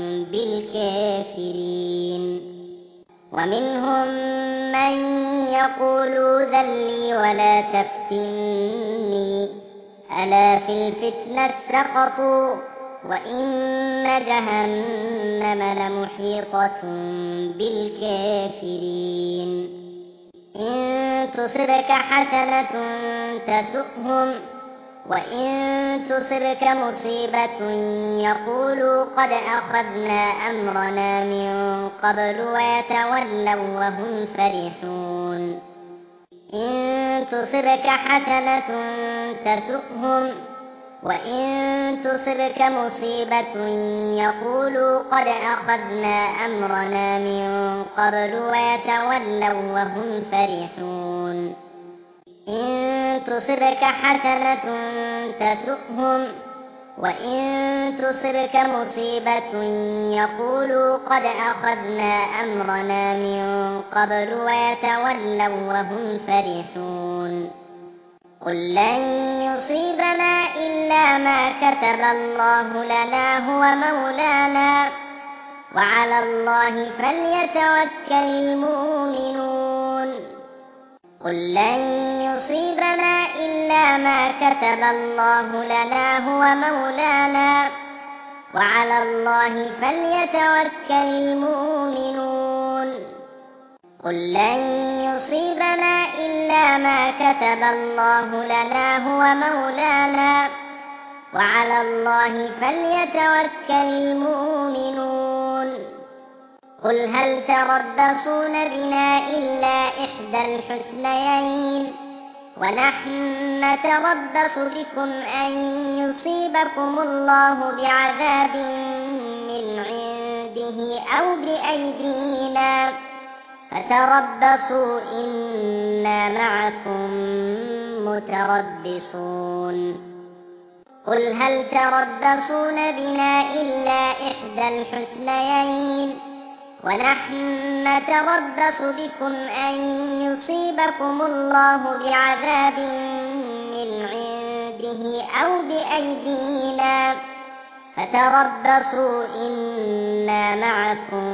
بالكافرين ومنهم من يقول ذل لي ولا تفتني ألا في الفتنة سقطوا وإن جهنم لمحيطة بالكافرين إن تصبك حسنة تسؤهم وإن تصبك مصيبة يقولوا قد أخذنا أمرنا من قبل ويتولوا وهم فرحون إن تصبك حسنة تسؤهم وإن تصبك مصيبة يقولوا قد أخذنا أمرنا من قبل ويتولوا وهم فرحون إن تصبك حسنة تسؤهم وإن تصبك مصيبة يقولوا قد أخذنا أمرنا من قبل ويتولوا وهم فرحون قل لن يصيبنا إلا ما كتب الله لنا هو مولانا وعلى الله فليتوكل المؤمنون قل لن يصيبنا إلا ما كتب الله لنا هو مولانا وعلى الله فليتوكل المؤمنون قل لن يصيبنا إلا ما كتب الله لنا هو مولانا وعلى الله فليتوكل المؤمنون. قل هل تربصون بنا إلا إحدى الحسنيين ونحن نتربص بكم أن يصيبكم الله بعذاب من عنده أو بأيدينا فتربصوا إنا معكم متربصون. قل هل تربصون بنا إلا إحدى الحسنيين ونحن نتربص بكم أن يصيبكم الله بعذاب من عنده أو بأيدينا فتربصوا إنا معكم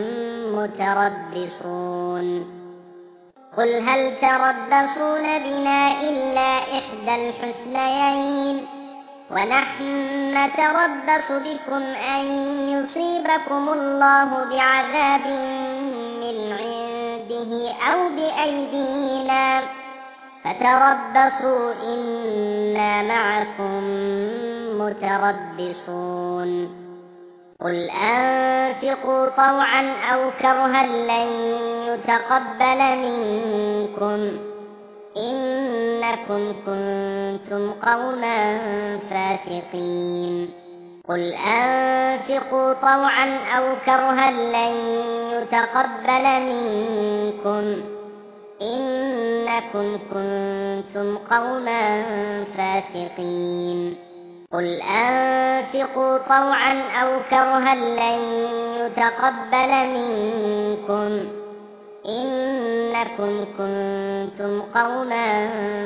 متربصون. قل هل تربصون بنا إلا إحدى الحسنيين ونحن نتربص بكم أن يصيبكم الله بعذاب من عنده أو بأيدينا فتربصوا إنا معكم متربصون. قل أنفقوا طوعا أو كرها لن يتقبل منكم إنكم كنتم قوما فاسقين. قل أنفقوا طوعا أو كرها لن يتقبل منكم إنكم كنتم قوما فاسقين. قل أنفقوا طوعا أو كرها لن يتقبل منكم إنكم كنتم قوما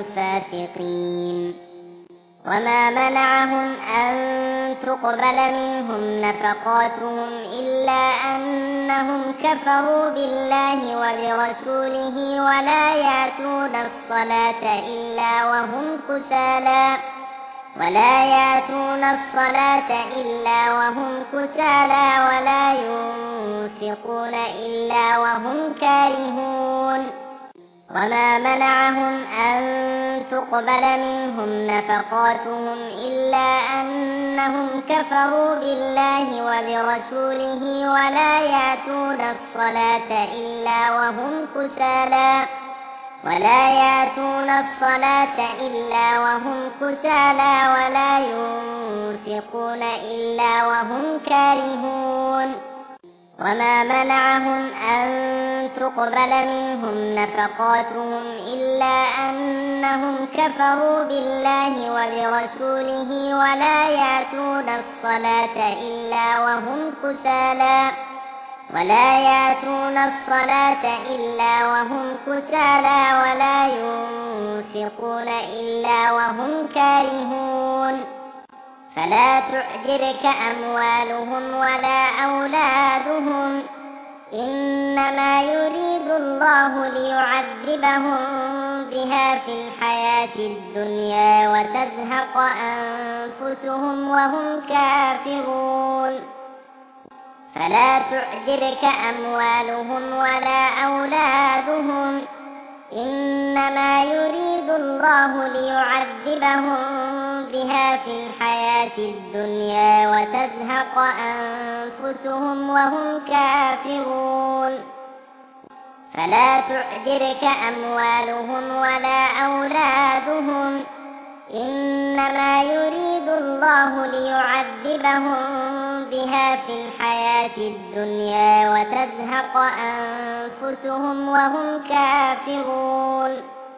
فاسقين. وما منعهم أن تقبل منهم نفقاتهم إلا أنهم كفروا بالله وبرسوله ولا يأتون الصلاة إلا وهم كسالى ولا يأتون الصلاة إلا وهم كسالى ولا ينفقون إلا وهم كارهون. وما منعهم أن تقبل منهم نفقاتهم إلا أنهم كفروا بالله وبرسوله ولا يأتون الصلاة إلا وهم كسالى ولا يأتون الصلاة إلا وهم كسالى ولا ينفقون إلا وهم كارهون. وما منعهم أن تقبل منهم نفقاتهم إلا أنهم كفروا بالله وبرسوله ولا يأتون الصلاة إلا وهم كسالى ولا يأتون الصلاة إلا وهم كسالى ولا ينفقون إلا وهم كارهون. فلا تعجبك أموالهم ولا أولادهم إنما يريد الله ليعذبهم بها في الحياة الدنيا وتزهق أنفسهم وهم كافرون. فلا تعجبك أموالهم ولا أولادهم إنما يريد الله ليعذبهم بها في الحياة الدنيا وتزهق أنفسهم وهم كافرون. فلا تعجبك أموالهم ولا أولادهم إنما يريد الله ليعذبهم بها في الحياة الدنيا وتزهق أنفسهم وهم كافرون.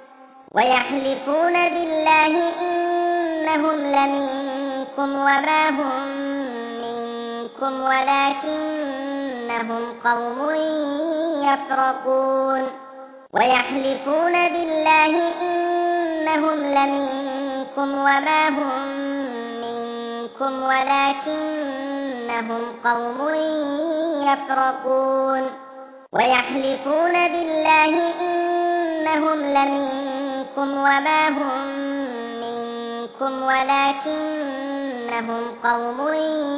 ويحلفون بالله إنهم لمنكم وما هم منكم ولكنهم قوم يفرقون. ويحلفون بالله إنهم لمنكم وما هم منكم ولكنهم قوم يفرقون. ويحلفون بالله إنهم لمنكم وما هم منكم ولكنهم قوم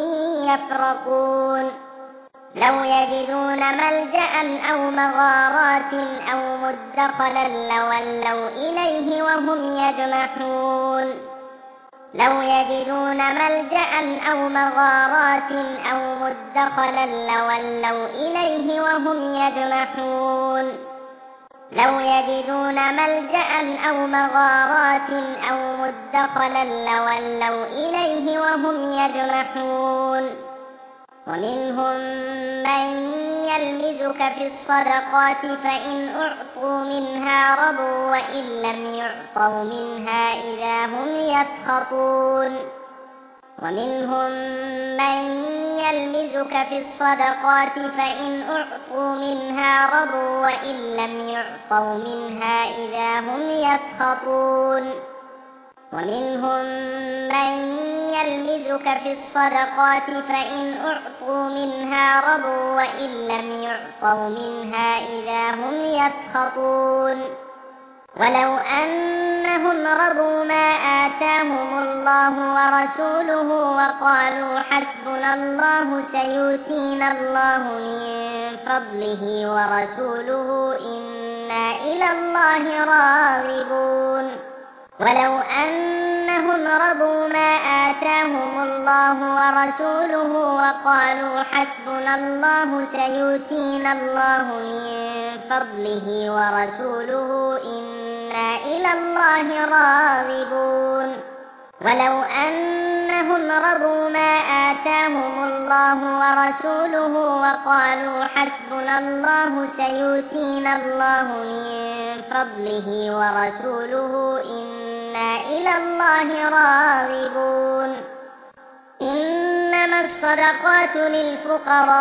يفرقون. لو يجدون ملجأ أو مغارات أو مدخلا لولوا إليه وهم يجمحون. لو يجدون ملجأ أو مغارات أو مدخلا لولوا إليه وهم يجمحون لو يجدون ملجأ أو مغارات أو مدخلا لولوا إليه وهم يجمحون ومنهم من يلمزك في الصدقات فإن أعطوا منها رضوا وإن لم يعطوا منها إذا هم يسخطون ومنهم من يلمزك في الصدقات فإن أعطوا منها رضوا وإن لم يعطوا منها إذا هم يسخطون ومنهم من يلمزك في الصدقات فإن أعطوا منها رضوا وإن لم يعطوا منها إذا هم يسخطون ولو أنهم رضوا ما آتاهم الله ورسوله وقالوا حسبنا الله سيؤتينا الله من فضله ورسوله إنا إلى الله راغبون ولو أنهم رضوا ما آتاهم الله ورسوله وقالوا حسبنا الله سيؤتينا الله من فضله ورسوله إنا إلى الله راغبون ولو أنهم رضوا ما آتاهم الله ورسوله وقالوا حسبنا الله سيؤتينا الله من فضله ورسوله إنا إلى الله راغبون إنما الصدقات للفقراء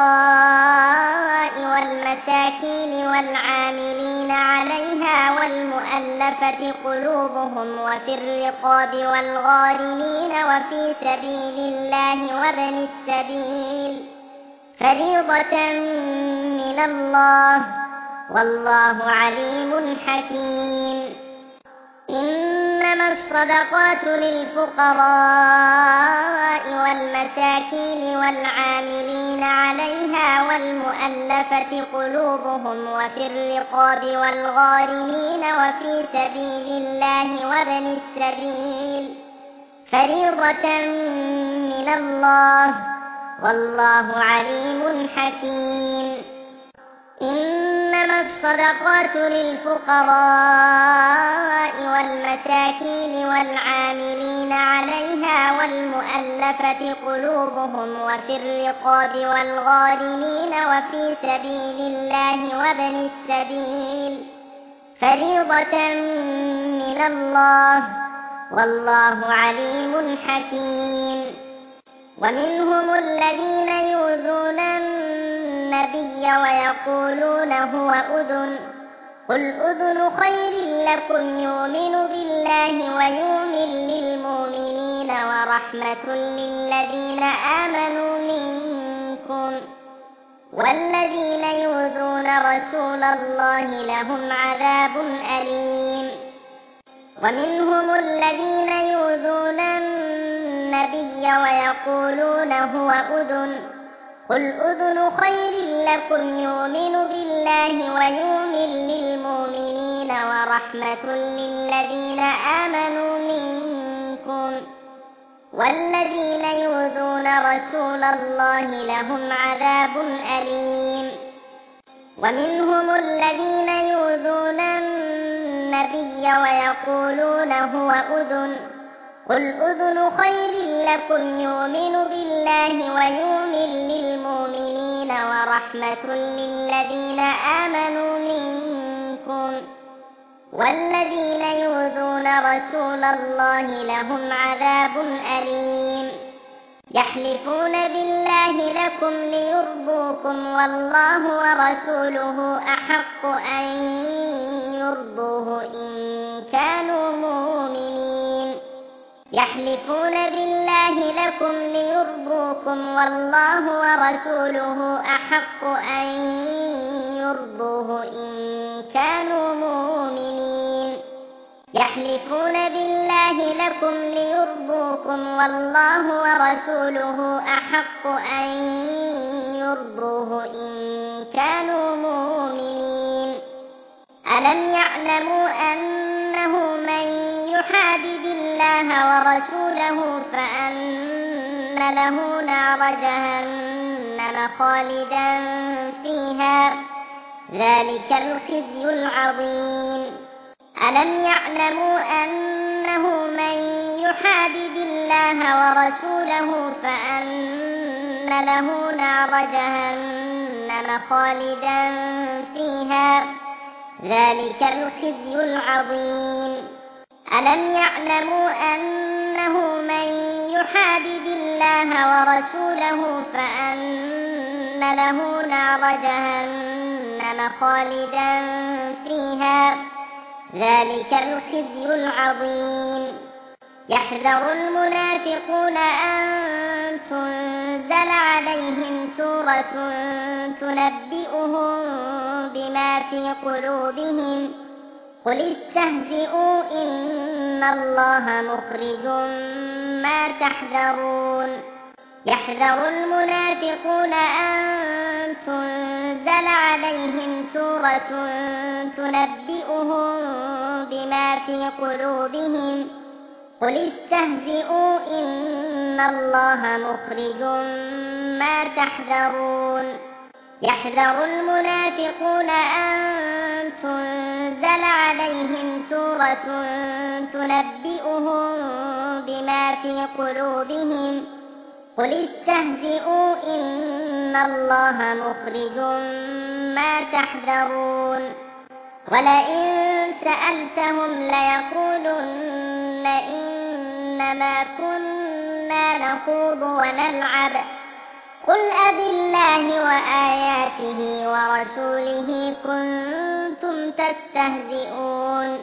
والمساكين والعاملين عليها والمؤلفة قلوبهم وفي الرقاب والغارمين وفي سبيل الله وابن السبيل فريضة من الله والله عليم حكيم إنما الصدقات للفقراء والمساكين والعاملين عليها والمؤلفة قلوبهم وفي الرقاب والغارمين وفي سبيل الله وابن السبيل فريضة من الله والله عليم حكيم إنما الصدقات للفقراء والمساكين والعاملين عليها والمؤلفة قلوبهم وفي الرقاب والغارمين وفي سبيل الله وابن السبيل فريضة من الله والله عليم حكيم ومنهم الذين يؤذون النبي ويقولون هو أذن قل أذن خير لكم يؤمن بالله ويؤمن للمؤمنين ورحمة للذين آمنوا منكم والذين يؤذون رسول الله لهم عذاب أليم ومنهم الذين يؤذون النبي ويقولون هو أذن قل أذن خير لكم يؤمن بالله ويؤمن للمؤمنين ورحمة للذين آمنوا منكم والذين يؤذون رسول الله لهم عذاب أليم ومنهم الذين يؤذون النبي ويقولون هو أذن قل أذن خير لكم يؤمن بالله ويؤمن للمؤمنين ورحمة للذين آمنوا منكم والذين يؤذون رسول الله لهم عذاب أليم يحلفون بالله لكم ليرضوكم والله ورسوله أحق أن يرضوه إن كانوا مؤمنين يحلفون بالله لكم ليرضوكم والله ورسوله أحق أن يرضوه إن كانوا مؤمنين يحلفون بالله لكم ليرضوكم والله ورسوله أحق أن يرضوه إن كانوا مؤمنين ألم يعلموا أنه من يحادد الله ورسوله فأن له نار جهنم خالدا فيها ذلك الخزي العظيم ألم يعلموا أنه من يحادد الله ورسوله فأن له نار جهنم خالدا فيها ذلك الخزي العظيم ألم يعلموا أنه من يحادد الله ورسوله فأن له نار جهنم خالدا فيها ذلك الخزي العظيم يحذر المنافقون أن تنزل عليهم سورة تنبئهم بما في قلوبهم قل استهزئوا إن الله مخرج ما تحذرون يحذر المنافقون أن تنزل عليهم سورة تنبئهم بما في قلوبهم قل استهزئوا إن الله مخرج ما تحذرون يحذر المنافقون أن تنزل عليهم سورة تنبئهم بما في قلوبهم قل استهزئوا إن الله مخرج ما تحذرون ولئن سألتهم ليقولن إنما كنا نخوض ونلعب قل أبالله وآياته ورسوله كنتم تستهزئون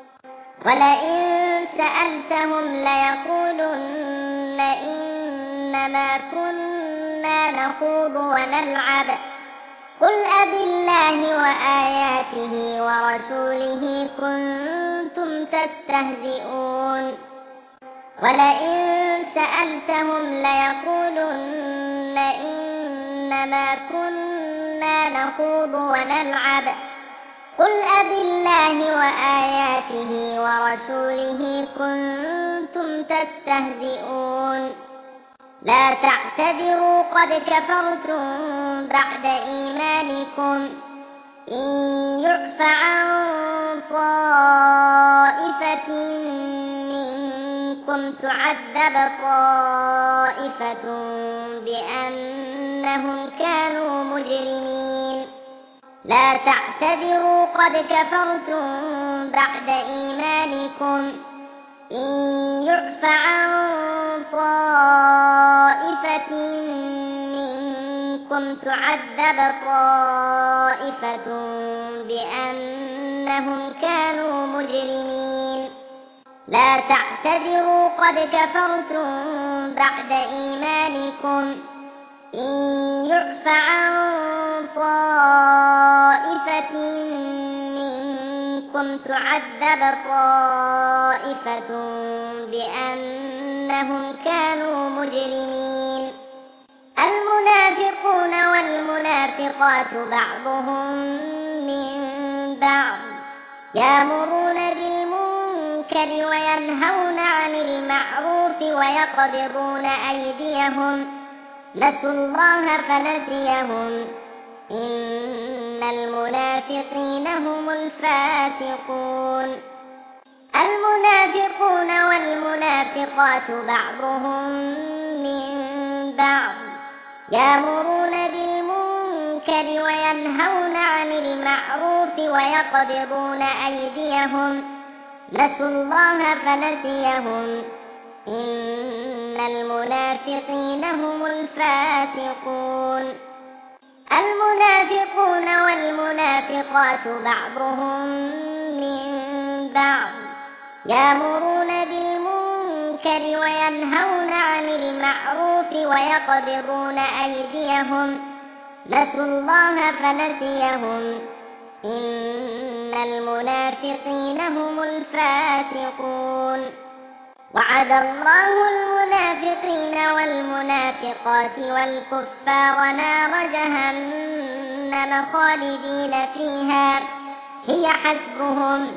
ولئن سألتهم ليقولن إنما كنا نخوض ونلعب قل أبالله وآياته ورسوله كنتم تستهزئون ولئن سألتهم ليقولن إنما كنا نخوض ونلعب قل أبالله وآياته ورسوله كنتم تستهزئون لا تعتذروا قد كفرتم بعد إيمانكم إن يعف عن طائفة منكم تعذب طائفة بأنهم كانوا مجرمين لا تعتذروا قد كفرتم بعد إيمانكم إن يعف عن طائفة منكم تعذب طائفة بأنهم كانوا مجرمين لا تعتذروا قد كفرتم بعد إيمانكم إن يعف عن طائفة منكم تعذب طائفة بأنهم كانوا مجرمين المنافقون والمنافقات بعضهم من بعض يأمرون بالمنكر وينهون عن المعروف ويقبضون أيديهم نسوا الله فنسيهم إن المنافقين هم الفاسقون المنافقون والمنافقات بعضهم من بعض يأمرون بالمنكر وينهون عن المعروف ويقبضون أيديهم نسوا الله فنسيهم إن المنافقين هم الفاسقون المنافقون والمنافقات بعضهم من بعض يأمرون بالمنكر وينهون عن المعروف ويقبضون أيديهم نسوا الله فنسيهم إن المنافقين هم الفاسقون وعد الله المنافقين والمنافقات والكفار نار جهنم خالدين فيها هي حسبهم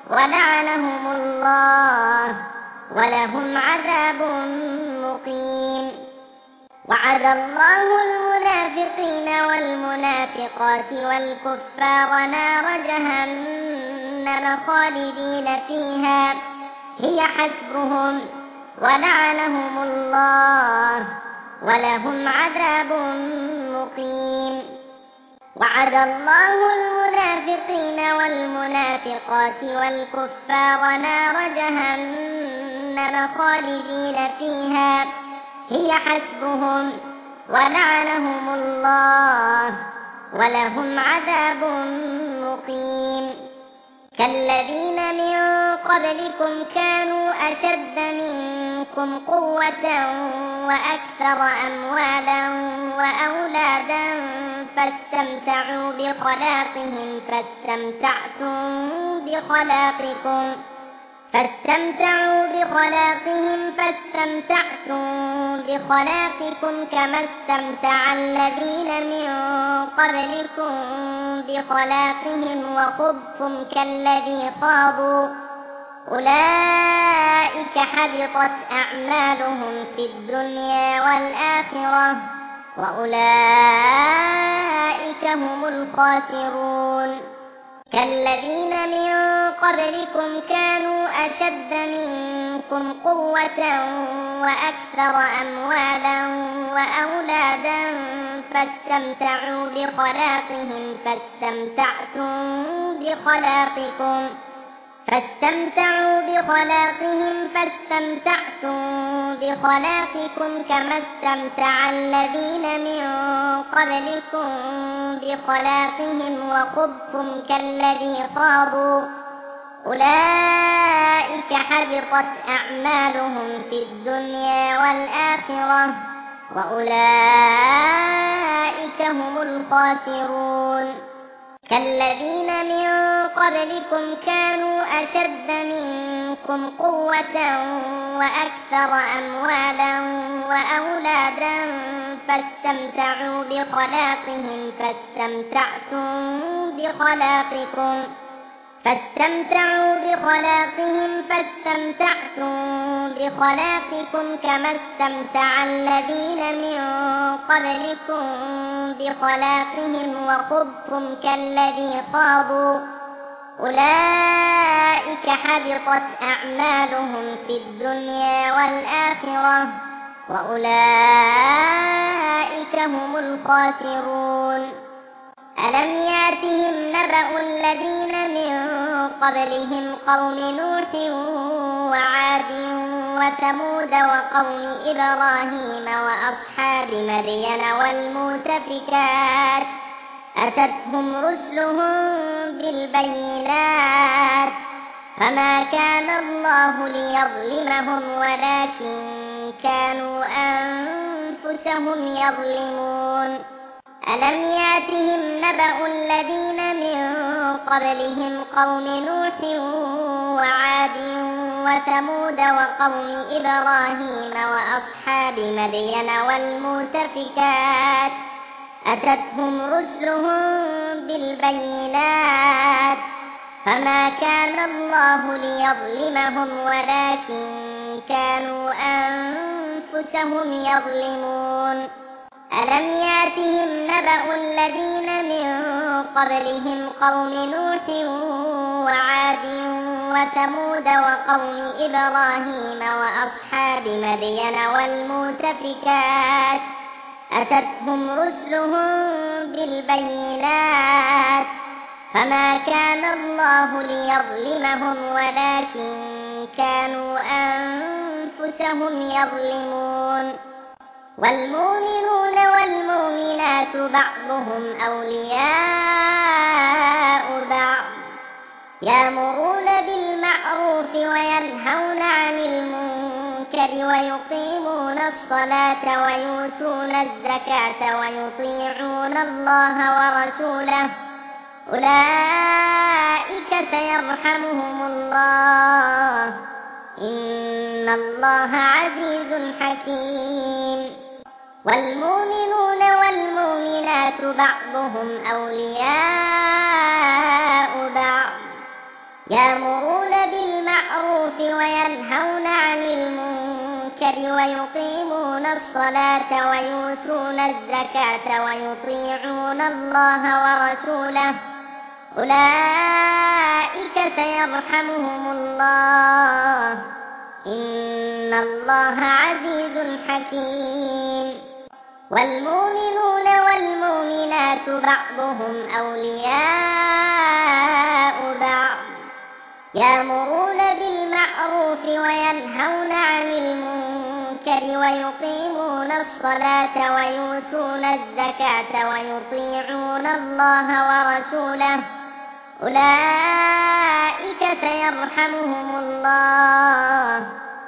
ولعنهم الله ولهم عذاب مقيم. وعد الله المنافقين والمنافقات والكفار نار جهنم خالدين فيها هي حسبهم ولعنهم الله ولهم عذاب مقيم. وعد الله المنافقين والمنافقات والكفار نار جهنم خالدين فيها هي حسبهم ولعنهم الله ولهم عذاب مقيم. كالذين من قبلكم كانوا أشد منكم قوة وأكثر أموالا وأولادا فاستمتعوا بخلاقهم فاستمتعتم بخلاقكم فاستمتعوا بخلاقهم فاستمتعتم بخلاقكم كما استمتع الذين من قبلكم بخلاقهم وخضتم كالذي خاضوا أولئك حبطت أعمالهم في الدنيا والآخرة وأولئك هم الخاسرون. كالذين من قبلكم كانوا أشد منكم قوة وأكثر أموالا وأولادا فاستمتعوا بخلاقهم فاستمتعتم بخلاقكم فاستمتعوا بخلاقهم فاستمتعتم بخلاقكم كما استمتع الذين من قبلكم بخلاقهم وخضتم كالذي خاضوا أولئك حبطت أعمالهم في الدنيا والآخرة وأولئك هم الخاسرون. كالذين من قبلكم كانوا أشد منكم قوة وأكثر أموالا وأولادا فاستمتعوا بخلاقهم فاستمتعتم بخلاقكم فاستمتعوا بخلاقهم فاستمتعتم بخلاقكم كما استمتع الذين من قبلكم بخلاقهم وخضتم كالذي خاضوا أولئك حبطت أعمالهم في الدنيا والآخرة وأولئك هم الخاسرون. ألم يأتهم نبأ الذين من قبلهم قوم نوح وعاد وثمود وقوم إبراهيم وأصحاب مدين والمؤتفكات أتتهم رسلهم بالبينات فما كان الله ليظلمهم ولكن كانوا أنفسهم يظلمون. ألم يأتهم نبأ الذين من قبلهم قوم نوح وعاد وثمود وقوم إبراهيم وأصحاب مدين والمؤتفكات أتتهم رسلهم بالبينات فما كان الله ليظلمهم ولكن كانوا أنفسهم يظلمون. ألم يأتهم نبأ الذين من قبلهم قوم نوح وعاد وثمود وقوم إبراهيم وأصحاب مدين والمؤتفكات أتتهم رسلهم بالبينات فما كان الله ليظلمهم ولكن كانوا أنفسهم يظلمون. والمؤمنون والمؤمنات بعضهم أولياء بعض يأمرون بالمعروف وينهون عن المنكر ويقيمون الصلاة ويؤتون الزكاة ويطيعون الله ورسوله أولئك سيرحمهم الله إن الله عزيز حكيم. والمؤمنون والمؤمنات بعضهم أولياء بعض يأمرون بالمعروف وينهون عن المنكر ويقيمون الصلاة ويؤتون الزكاة ويطيعون الله ورسوله أولئك سيرحمهم الله إن الله عزيز حكيم والمؤمنون والمؤمنات بعضهم أولياء بعض يأمرون بالمعروف وينهون عن المنكر ويقيمون الصلاة ويؤتون الزكاة ويطيعون الله ورسوله أولئك سيرحمهم الله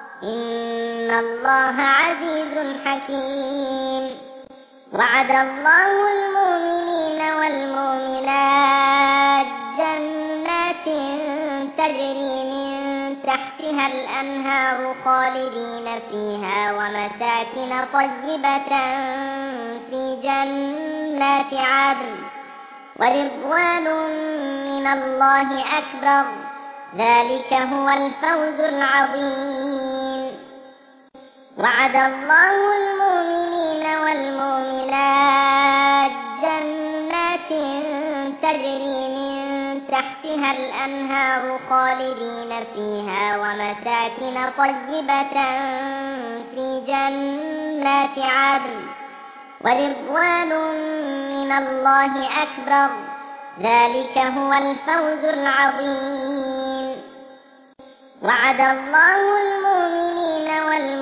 إن الله عزيز حكيم وعد الله المؤمنين والمؤمنات جنات تجري من تحتها الأنهار خالدين فيها ومساكن طيبة في جنات عدن ورضوان من الله أكبر ذلك هو الفوز العظيم وعد الله المؤمنين والمؤمنات جنات تجري من تحتها الأنهار خالدين فيها ومساكن طيبة في جنات عدن ورضوان من الله أكبر ذلك هو الفوز العظيم وعد الله المؤمنين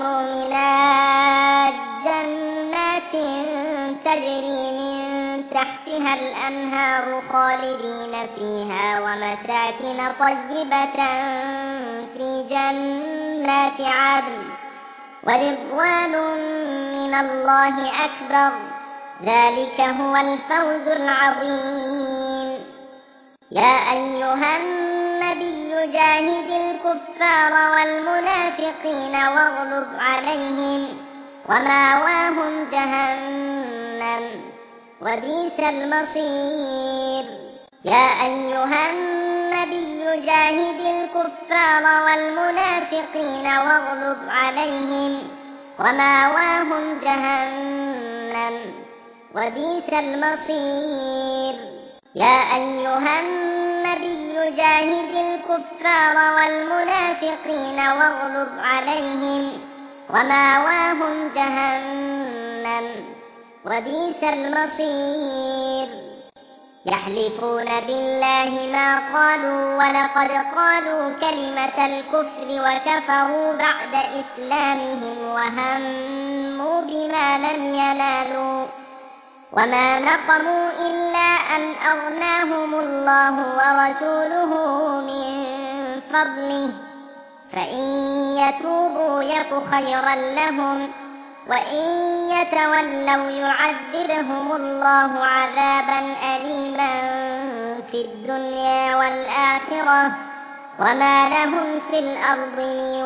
والمؤمنات جنات تجري من تحتها الأنهار خالدين فيها ومساكن طيبة في جنات عدن ورضوان من الله أكبر ذلك هو الفوز العظيم يا أيها النبي جاهد الكفار والمنافقين واغلظ عليهم ومأواهم جهنم وبئس المصير يا أيها النبي جاهد الكفار والمنافقين واغلظ عليهم ومأواهم جهنم وبئس المصير يا أيها النبي جاهد الكفار والمنافقين واغلظ عليهم ومأواهم جهنم وبئس المصير يحلفون بالله ما قالوا ولقد قالوا كلمة الكفر وكفروا بعد إسلامهم وهموا بما لم ينالوا وما نقموا إلا أن أغناهم الله ورسوله من فضله فإن يتوبوا يك خيرا لهم وإن يتولوا يعذبهم الله عذابا أليما في الدنيا والآخرة وما لهم في الأرض من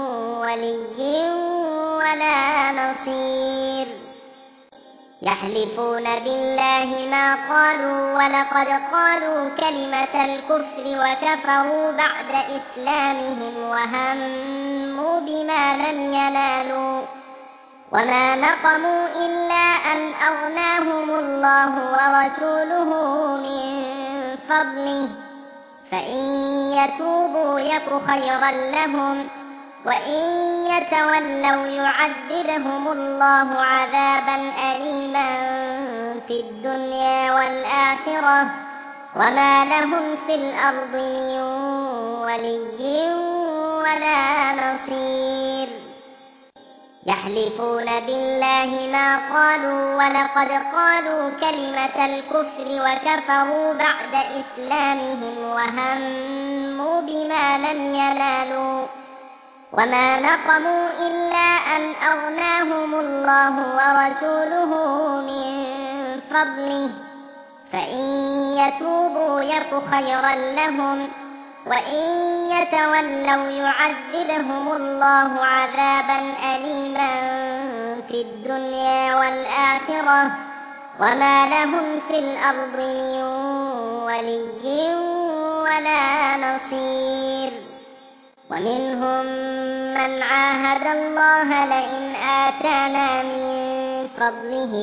ولي ولا نصير يحلفون بالله ما قالوا ولقد قالوا كلمة الكفر وكفروا بعد إسلامهم وهموا بما لم ينالوا وما نقموا إلا أن أغناهم الله ورسوله من فضله فإن يتوبوا يك خيرا لهم وإن يتولوا يعذبهم الله عذابا أليما في الدنيا والآخرة وما لهم في الأرض من ولي ولا نصير يحلفون بالله ما قالوا ولقد قالوا كلمة الكفر وكفروا بعد إسلامهم وهموا بما لم ينالوا وما نقموا إلا أن أغناهم الله ورسوله من فضله فإن يتوبوا يك خيرا لهم وإن يتولوا يعذبهم الله عذابا أليما في الدنيا والآخرة وما لهم في الأرض من ولي ولا نصير ومنهم من عاهد الله لئن آتانا من فضله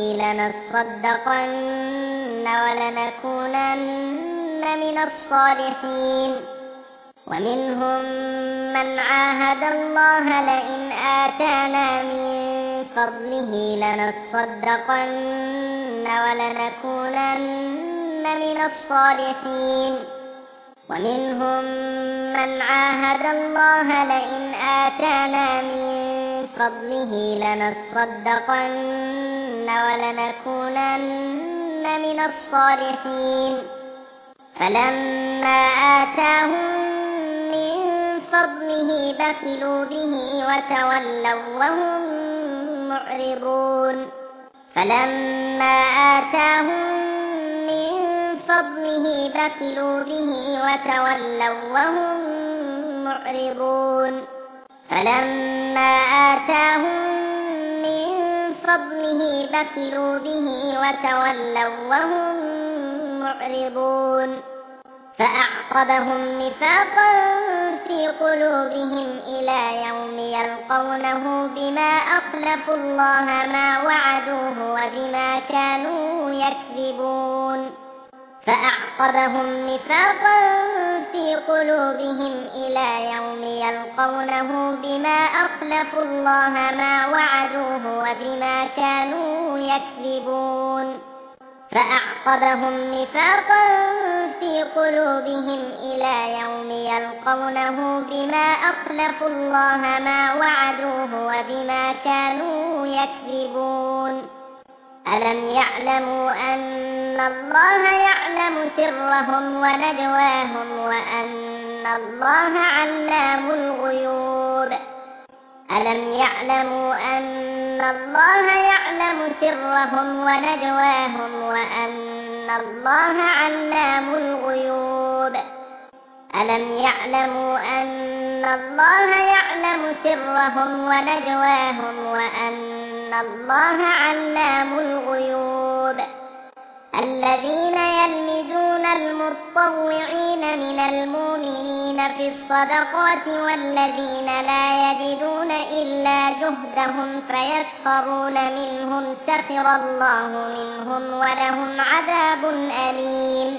لنصدقن ولنكونن من الصالحين ومنهم من عاهد الله لئن آتانا من فضله لنصدقن ولنكونن من الصالحين ومنهم من عاهد الله لئن آتانا من فضله لنصدقن ولنكونن من الصالحين فلما آتاهم من فضله بخلوا به وتولوا وهم معرضون فلما آتاهم من فضله بخلوا به وتولوا وهم معرضون فلما آتاهم من فضله بخلوا به وتولوا وهم معرضون فأعقبهم نفاقا في قلوبهم إلى يوم يلقونه بما أخلفوا الله ما وعدوه وبما كانوا يكذبون فأعقبهم نفاقا في قلوبهم إلى يوم يلقونه بما أخلفوا الله ما وعدوه وبما كانوا يكذبون فأعقبهم نفاقا في قلوبهم إلى يوم يلقونه بما أخلفوا الله ما وعدوه وبما كانوا يكذبون ألم يعلموا أن الله يعلم سرهم ونجواهم وأن الله علام الغيوب ألم يعلموا أن الله يعلم سرهم ونجواهم وأن الله علام الغيوب ألم يعلموا أن الله يعلم سرهم ونجواهم وأن الله علام الغيوب الذين يلمزون المتطوعين من المؤمنين في الصدقات والذين لا يجدون إلا جهدهم فيسخرون منهم سخر الله منهم ولهم عذاب أليم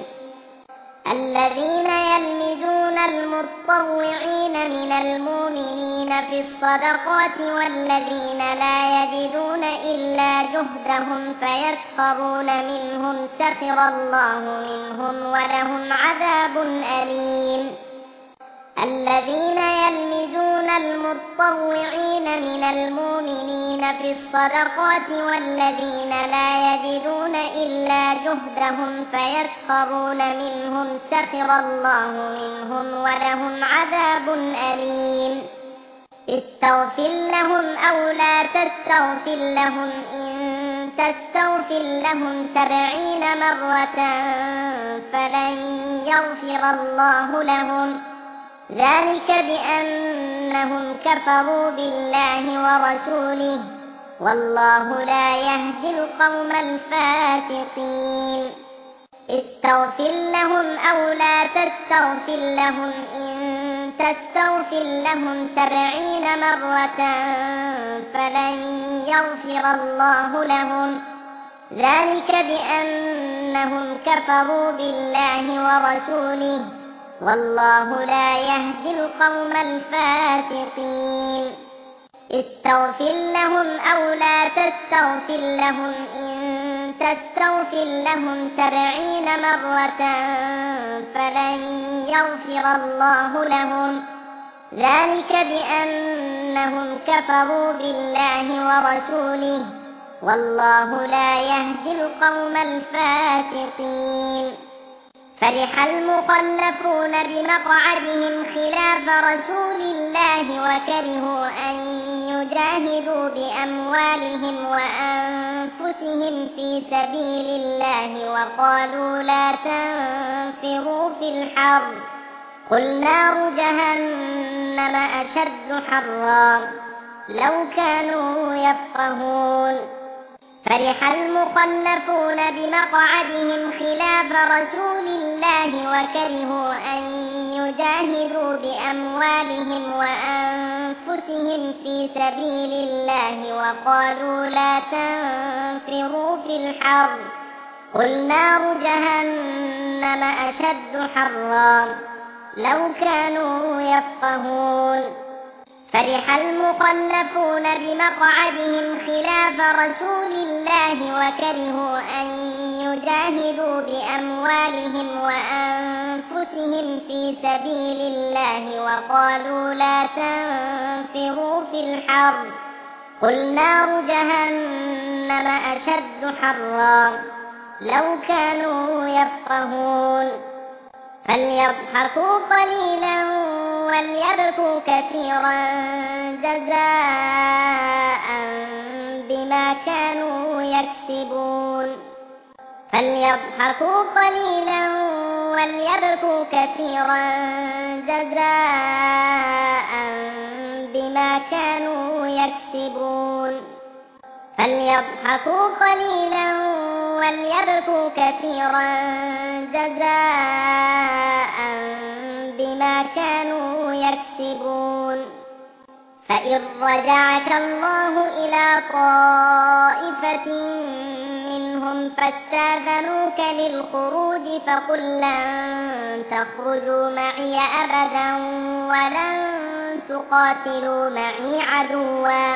الذين يلمزون المتطوعين من المؤمنين في الصدقات والذين لا يجدون إلا جهدهم فيسخرون منهم سخر الله منهم ولهم عذاب أليم الذين يلمزون المتطوعين من المؤمنين في الصدقات والذين لا يجدون إلا جهدهم فيسخرون منهم سخر الله منهم ولهم عذاب أليم استغفر لهم أو لا تستغفر لهم إن تستغفر لهم سبعين مرة فلن يغفر الله لهم ذلك بأنهم كفروا بالله ورسوله والله لا يهدي القوم الفاسقين استغفر لهم أو لا تستغفر لهم إن تستغفر لهم سبعين مرة فلن يغفر الله لهم ذلك بأنهم كفروا بالله ورسوله والله لا يهدي القوم الفاسقين استغفر لهم أو لا تستغفر لهم إن تستغفر لهم سبعين مرة فلن يغفر الله لهم ذلك بأنهم كفروا بالله ورسوله والله لا يهدي القوم الفاسقين فرح المخلفون بمقعدهم خلاف رسول الله وكرهوا أن يجاهدوا بأموالهم وأنفسهم في سبيل الله وقالوا لا تنفروا في الحر قل نار جهنم أشد حرا لو كانوا يفقهون فرح المخلفون بمقعدهم خلاف رسول الله وكرهوا أن يجاهدوا بأموالهم وأنفسهم في سبيل الله وقالوا لا تنفروا في الحر قل نار جهنم أشد حرا لو كانوا يفقهون فرح المخلفون بمقعدهم خلاف رسول الله وكرهوا أن يجاهدوا بأموالهم وأنفسهم في سبيل الله وقالوا لا تنفروا في الحر قل نار جهنم أشد حرا لو كانوا يفقهون فليضحكوا قليلا وليبكوا كثيرا جزاء بما كانوا يكسبون فليضحكوا قليلا وليبكوا كثيرا جزاء بما كانوا يكسبون فليضحكوا قليلا وليبكوا كثيرا جزاء بما كانوا يكسبون فإن رجعك الله إلى طائفة منهم فاستاذنوك للخروج فقل لن تخرجوا معي أبدا ولن تقاتلوا معي عدوا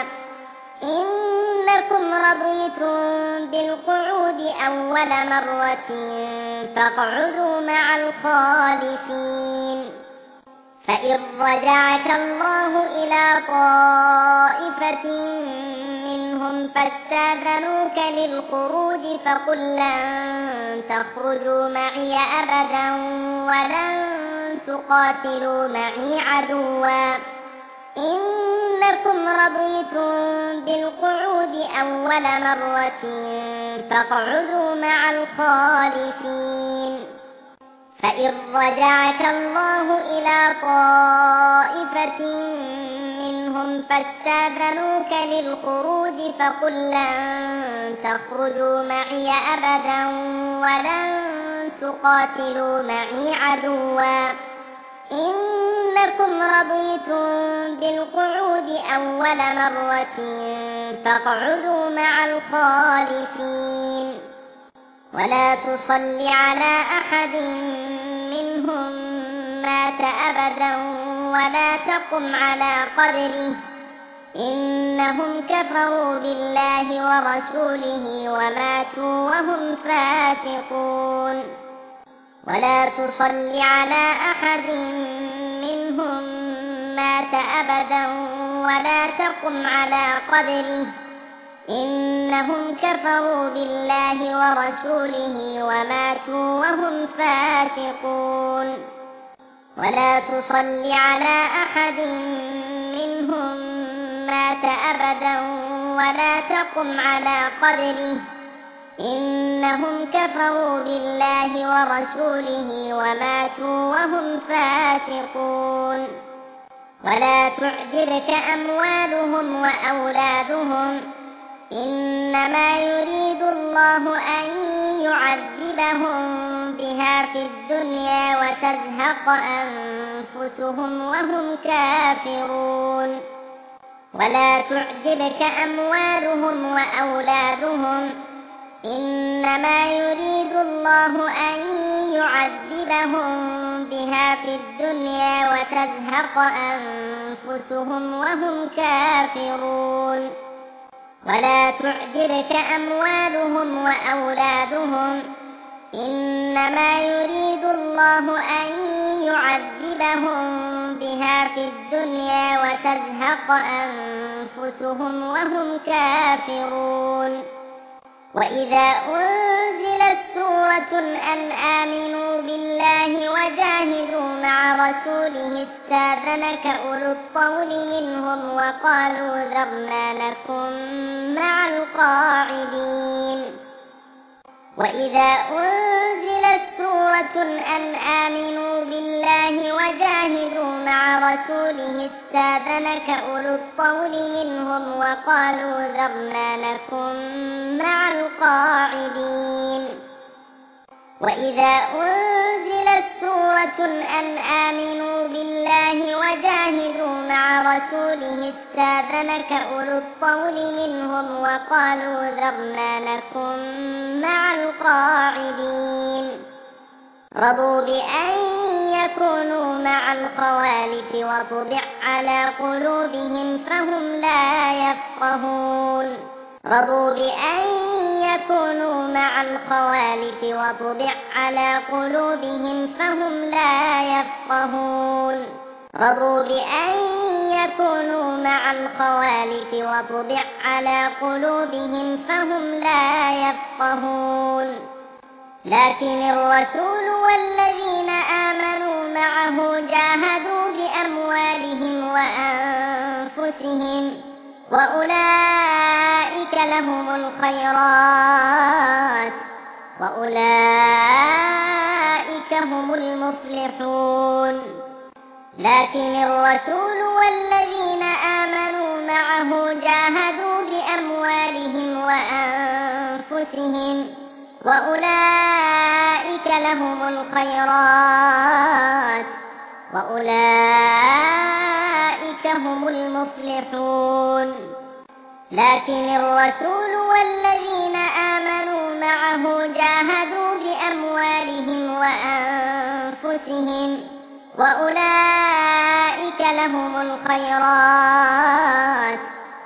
إنكم رضيتم بالقعود أول مرة فاقعدوا مع الخالفين فإن رجعك الله إلى طائفة منهم فاستاذنوك للخروج فقل لن تخرجوا معي أبدا ولن تقاتلوا معي عدوا إنكم رضيتم بالقعود أول مرة فاقعدوا مع الخالفين فإن رجعك الله إلى طائفة منهم فاستاذنوك للخروج فقل لن تخرجوا معي أبدا ولن تقاتلوا معي عدوا إنكم رضيتم بالقعود أول مرة فاقعدوا مع الخالفين ولا تصل على أحد منهم مات أبدا ولا تقم على قبره إنهم كفروا بالله ورسوله وماتوا وهم فاسقون ولا تصل على أحد منهم مات أبدا ولا تقم على قبره إنهم كفروا بالله ورسوله وماتوا وهم فاسقون ولا تصل على أحد منهم مات أبدا ولا تقم على قبره إنهم كفروا بالله ورسوله وماتوا وهم فاسقون ولا تعجبك أموالهم وأولادهم إنما يريد الله أن يعذبهم بها في الدنيا وتزهق أنفسهم وهم كافرون ولا تعجبك أموالهم وأولادهم إنما يريد الله أن يعذبهم بها في الدنيا وتزهق أنفسهم وهم كافرون ولا تعجبك أموالهم وأولادهم إنما يريد الله أن يعذبهم بها في الدنيا وتزهق أنفسهم وهم كافرون وإذا أنزلت سورة أن آمنوا بالله وجاهدوا مع رسوله استاذنك أولو الطول منهم وقالوا ذرنا نكن مع القاعدين وإذا أنزلت سورة أن آمنوا بالله وجاهدوا مع رسوله استاذنك أولو الطول منهم وقالوا ذرنا نكن مع القاعدين وإذا أنزلت سورة أن آمنوا بالله وجاهدوا مع رسوله استاذنك أولو الطول منهم وقالوا ذرنا نكن مع القاعدين رضوا بأن يكونوا مع الخوالف وطبع على قلوبهم فهم لا يفقهون رضوا بأن يكونوا مع الخوالف وطبع على قلوبهم فهم لا يفقهون رضوا بأن يكونوا مع الخوالف وطبع على قلوبهم فهم لا يفقهون لكن الرسول والذين آمنوا معه جاهدوا بأموالهم وأنفسهم وأولئك لهم الخيرات وأولئك هم المفلحون لكن الرسول والذين آمنوا معه جاهدوا بأموالهم وأنفسهم وأولئك لهم الخيرات وأولئك هم المفلحون لكن الرسول والذين آمنوا معه جاهدوا بأموالهم وأنفسهم وأولئك لهم الخيرات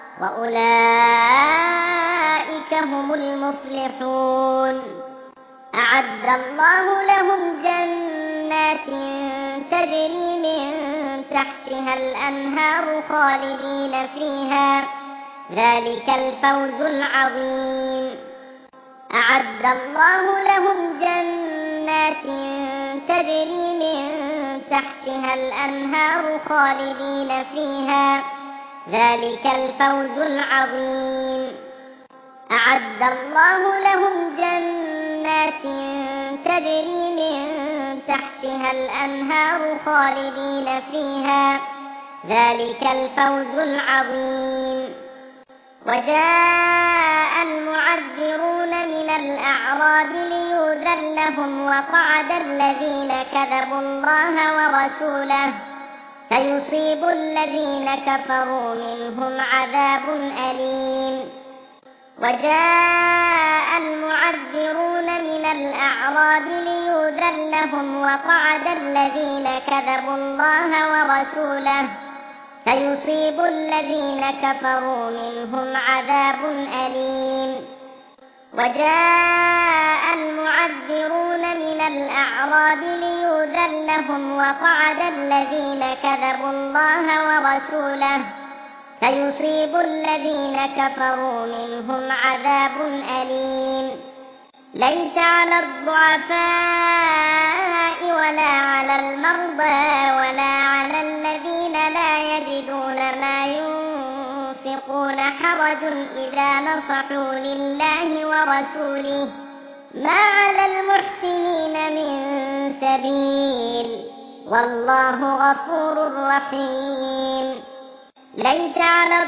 وأولئك هم المفلحون أعد الله لهم جنات تجري من تحتها الأنهار خالدين فيها ذلك الفوز العظيم أعد الله لهم جنات تجري من تحتها الأنهار خالدين فيها ذلك الفوز العظيم أعد الله لهم جنات تجري من تحتها الأنهار خالدين فيها ذلك الفوز العظيم وجاء المعذرون من الأعراب ليؤذن لهم وقعد الذين كذبوا الله ورسوله سيصيب الذين كفروا منهم عذاب أليم وجاء المعذرون من الأعراب ليؤذن لهم وقعد الذين كذبوا الله ورسوله سيصيب الذين كفروا منهم عذاب أليم وجاء المعذرون من الأعراب ليؤذن لهم وقعد الذين كذبوا الله ورسوله سيصيب الذين كفروا منهم عذاب أليم ليس على الضعفاء ولا على المرضى ولا على الذين لا يجدون ما ينفقون حرج إذا نصحوا لله ورسوله ما على المحسنين من سبيل والله غفور رحيم ليس على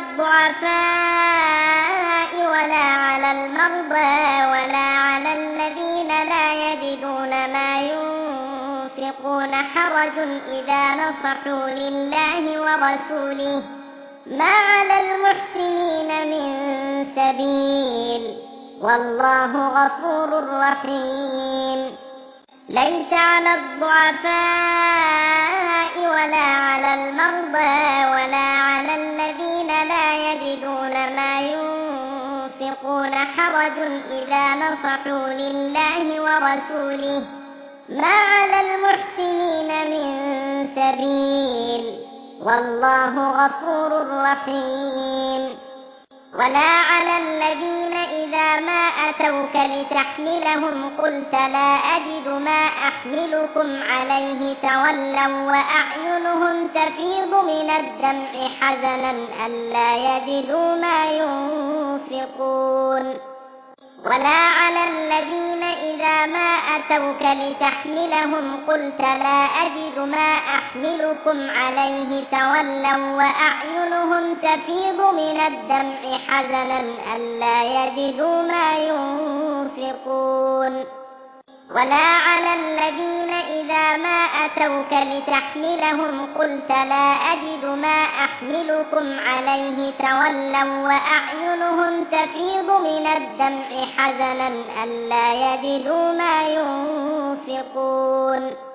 الضعفاء ولا على المرضى ولا على الذين لا يجدون ما ينفقون حرج إذا نصحوا لله ورسوله ما على المحسنين من سبيل والله غفور رحيم ليس على الضعفاء ولا على المرضى ولا على الذين لا يجدون ما ينفقون حرج إذا نصحوا لله ورسوله ما على المحسنين من سبيل والله غفور رحيم ولا على الذين إذا ما أتوك لتحملهم قلت لا أجد ما أحملكم عليه تولوا وأعينهم تفيض من الدمع حزنا ألا يجدوا ما ينفقون ولا على الذين إذا ما أتوك لتحملهم قلت لا أجد ما أحملكم عليه تولوا وأعينهم تفيض من الدمع حزنا ألا يجدوا ما ينفقون ولا على الذين إذا ما أتوك لتحملهم قلت لا أجد ما أحملكم عليه تولوا وأعينهم تفيض من الدمع حزنا ألا يجدوا ما ينفقون